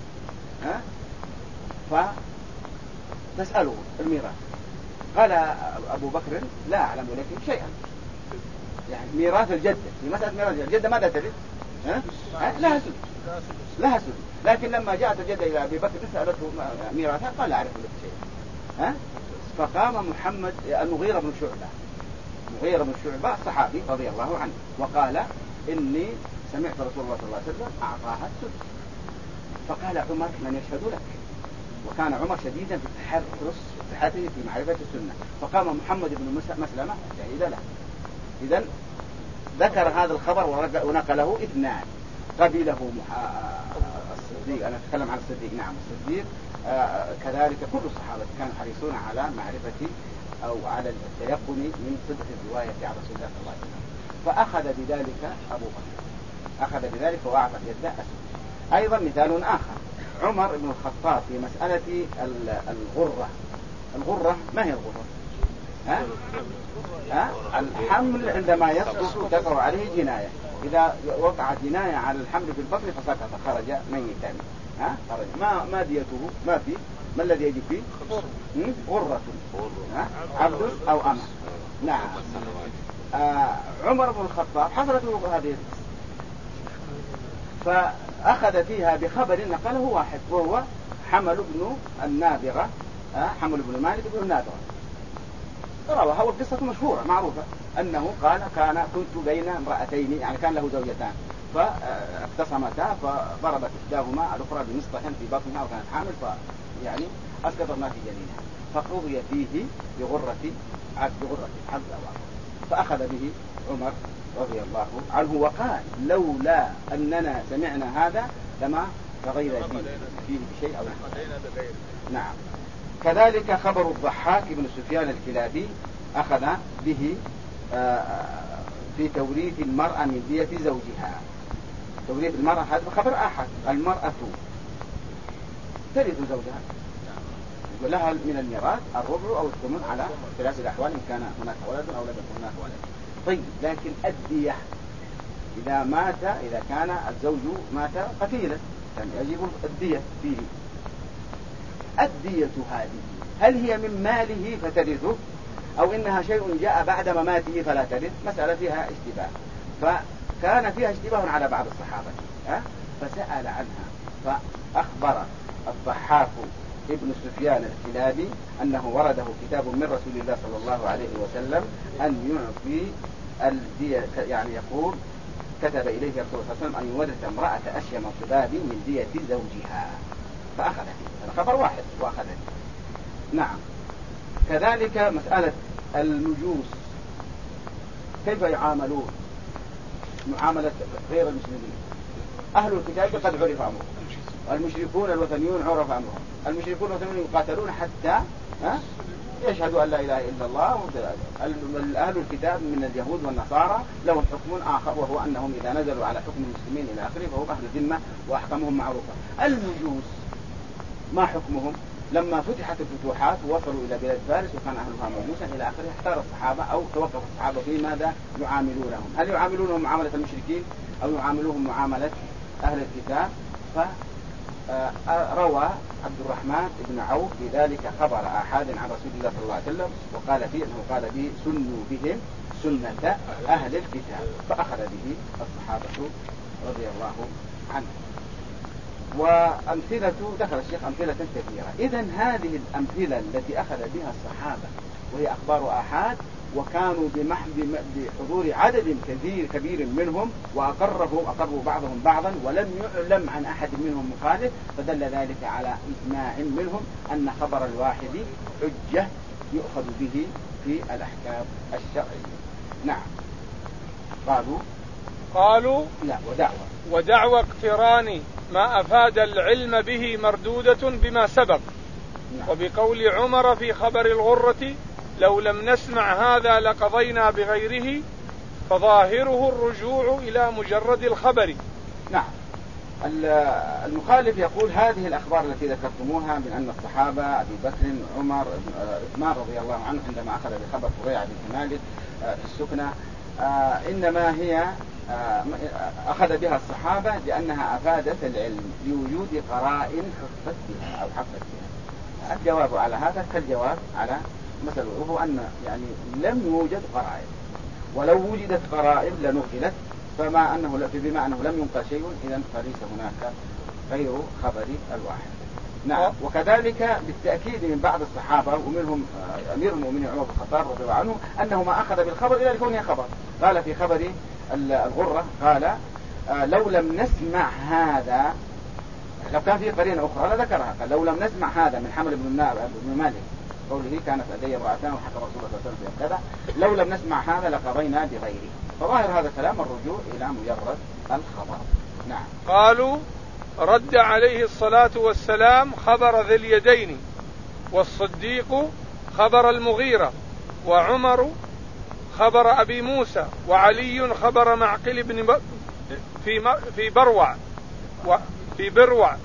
فتسأله الميراث. قال أبو بكر لا أعلم لكن شيئا، يعني ميراث الجدة في مسألة ميراث الجدة ماذا تريد؟ لها سدس، لكن لما جاءت الجدة إلى أبي بكر سألته ميراثها قال لا أعرف لك شيئا. فقام محمد المغيرة بن شعبة الصحابي رضي الله عنه وقال إني سمعت رسول الله صلى الله عليه وسلم أعطاها السدس. فقال عمر من يشهد لك؟ وكان عمر شديدا في التحرص في معرفة السنة. فقام محمد بن مسلمة شهد له. إذن ذكر هذا الخبر ونقله اثنان قبله الصديق، أنا أتكلم عن الصديق، نعم الصديق كذلك كل الصحابة كانوا حريصون على معرفة أو على التيقن من صدق الرواية عن رسول الله صلى الله عليه وسلم. فأخذ بذلك أبو بكر وأعطى يده أسود. أيضا مثال آخر عمر بن الخطاب في مسألة الغرة. ما هي الغرة؟ الحمل عندما يسقط تقع عليه جناية، إذا وقعت جناية على الحمل في البطن فسقط خرج ميتا. خرج ما ديته ما الذي يجب فيه؟ غرة، عبد أو أمة. نعم. عمر بن الخطاب حصلت له هذه فأخذ فيها بخبر نقله واحد وهو حمل بن النابغة، حمل بن مالك بن النابغة رواه، والقصة مشهورة معروفة أنه قال كنت بين امرأتين، يعني كان له زوجتان فاختصمتا فضربت إحداهما الأخرى بمسطح في بطنها وكانت حامل يعني أسقطت ما في جنينها، فقضي فيه بغرة عبد أو عبد. فأخذ به عمر رضي الله عنه وقال لولا أننا سمعنا هذا لما قضينا فيه بشيء أو نعم. كذلك خبر الضحاك بن سفيان الكلابي أخذ به في توريث المرأة من دية زوجها. توريث المرأة هذا خبر أحد، المرأة ترث زوجها ولها من الميراث الربع أو الثمن على ثلاث الأحوال إن كان هناك ولد أو لم يكن هناك ولد. طيب لكن الدية إذا كان الزوج مات قتيلا يعني يجب الدية فيه. الدية هذه هل هي من ماله فترثه أو إنها شيء جاء بعد مماته فلا ترث؟ مسألة فيها اشتباه، فكان فيها اشتباه على بعض الصحابة فسأل عنها، فأخبر الضحاك ابن سفيان الكلابي أنه ورده كتاب من رسول الله صلى الله عليه وسلم أن يعطي الدية، يعني يقول كتب إليه رسول الله صلى الله عليه وسلم أن يورث امرأة أشيم صبابي من دية زوجها، فأخذ فيه. هذا خبر واحد وأخذ فيه. نعم. كذلك مسألة المجوس كيف يعاملون معاملة غير المسلمين؟ أهل الكتاب قد عرف أمرهم، المشركون الوثنيون عرف أمرهم. المشركون الوثنيون يقاتلون حتى يشهدوا أن لا إله إلا الله. أهل الكتاب من اليهود والنصارى لهم حكم آخر وهو أنهم إذا نزلوا على حكم المسلمين إلى آخره فهم أهل الذمة وأحكامهم معروفة. المجوس ما حكمهم؟ لما فتحت الفتوحات ووصلوا إلى بلاد فارس وكان أهلها مجوسا إلى آخره احتار الصحابة أو توقف الصحابة في ماذا يعاملونهم، هل يعاملونهم معاملة المشركين أو يعاملونهم معاملة أهل الكتاب؟ فروى عبد الرحمن بن عوف بذلك خبر آحاد عن رسول الله صلى الله عليه وسلم وقال فيه أنه قال به سنوا بهم سنة أهل الكتاب، فأخذ به الصحابة رضي الله عنهم. وأمثلة دخل الشيخ أمثلة كثيرة. إذن هذه الأمثلة التي أخذ بها الصحابة وهي أخبار آحاد وكانوا بحضور عدد كبير منهم وأقروا بعضهم بعضا ولم يعلم عن أحد منهم مخالف، فدل ذلك على إجماع منهم أن خبر الواحد حجة يؤخذ به في الأحكام الشرعية. نعم. قالوا لا ودعوى اقتران ما أفاد العلم به مردودة بما سبق. وبقول عمر في خبر الغرة لو لم نسمع هذا لقضينا بغيره، فظاهره الرجوع إلى مجرد الخبر. نعم. المخالف يقول هذه الأخبار التي ذكرتموها من أن الصحابة أبي بكر عمر عثمان رضي الله عنه عندما أخذ بخبر فريعة بنت مالك في السكنى إنما هي أخذ بها الصحابة لأنها أفادت العلم لوجود قرائن حفت بها أو حفت بها. الجواب على هذا كالجواب على مثل، وهو أن يعني لم يوجد قرائن، ولو وجدت قرائن لنقلت، بما أنه لم ينقل شيء إذن فليس هناك غير خبر الواحد. نعم. وكذلك بالتأكيد من بعض الصحابة ومنهم أمير المؤمنين عمر بن الخطاب رضي الله عنه أنه ما أخذ بالخبر إلا لكونه خبر. قال في خبر الغرة قال لو لم نسمع هذا، لو كان في قرينة أخرى لذكرها، قال لو لم نسمع هذا من حمل بن مالك قوله كانت لدي امرأتان وحكى رسول الله صلى الله عليه وسلم كذا، لو لم نسمع هذا لقضينا بغيره. فظاهر هذا الكلام الرجوع إلى مجرد الخبر. نعم. قالوا رد عليه الصلاة والسلام خبر ذي اليدين، والصديق خبر المغيرة، وعمر خبر أبي موسى، وعلي خبر معقل بن في بروع،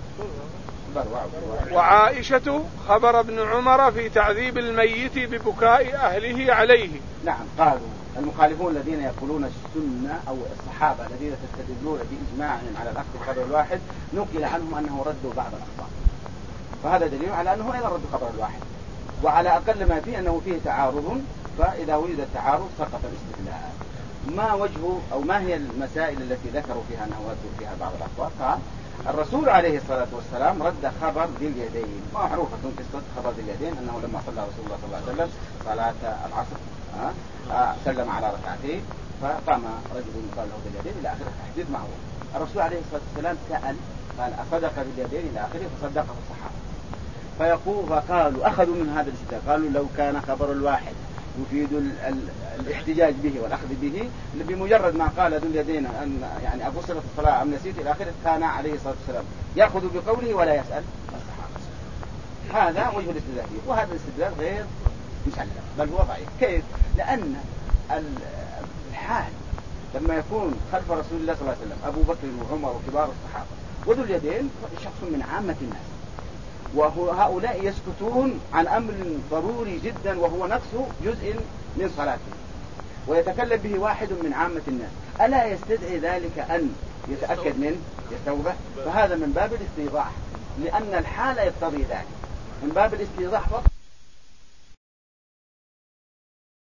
وعائشة خبر ابن عمر في تعذيب الميت ببكاء أهله عليه. نعم. قالوا المخالفون الذين يقولون السنة أو الصحابة الذين تستدلون بإجماعهم على الأخذ بخبر الواحد نقل عنهم أنه ردوا بعض الأخبار، فهذا دليل على أنه أيضا ردوا خبر الواحد، وعلى أقل ما فيه أنه فيه تعارض، فإذا وجد التعارض سقط الاستدلال. ما وجه أو ما هي المسائل التي ذكروا فيها أنه ردوا فيها بعض الأخبار؟ قال الرسول عليه الصلاة والسلام رد خبر ذي اليدين، معروفة قصة خبر ذي اليدين أنه لما صلى رسول الله صلى الله عليه وسلم صلاة العصر سلم على ركعتين، فقام رجل يقال له ذي اليدين إلى آخره الحديث معه. الرسول عليه الصلاة والسلام سأل قال أصدق ذي اليدين إلى آخره، فصدقه الصحابة. فقالوا أخذوا من هذا الاستدلال، قالوا لو كان خبر الواحد يفيد الاحتجاج به والأخذ به بمجرد ما قال ذو اليدين أن يعني أقصرت الصلاة أم نسيت إلى آخره، كان عليه الصلاة والسلام يأخذ بقوله ولا يسأل الصحابة. هذا وجه الاستدلال، وهذا الاستدلال غير مسلم بل هو ضعيف. كيف؟ لأن الحال لما يكون خلف رسول الله صلى الله عليه وسلم أبو بكر وعمر وكبار الصحابة، وذو اليدين شخص من عامة الناس، وهؤلاء يسكتون عن أمر ضروري جدا وهو نقص جزء من صلاته، ويتكلم به واحد من عامة الناس، ألا يستدعي ذلك أن يتأكد منه يستوضح؟ فهذا من باب الاستيضاح، لأن الحال يقتضي ذلك، من باب الاستيضاح فقط.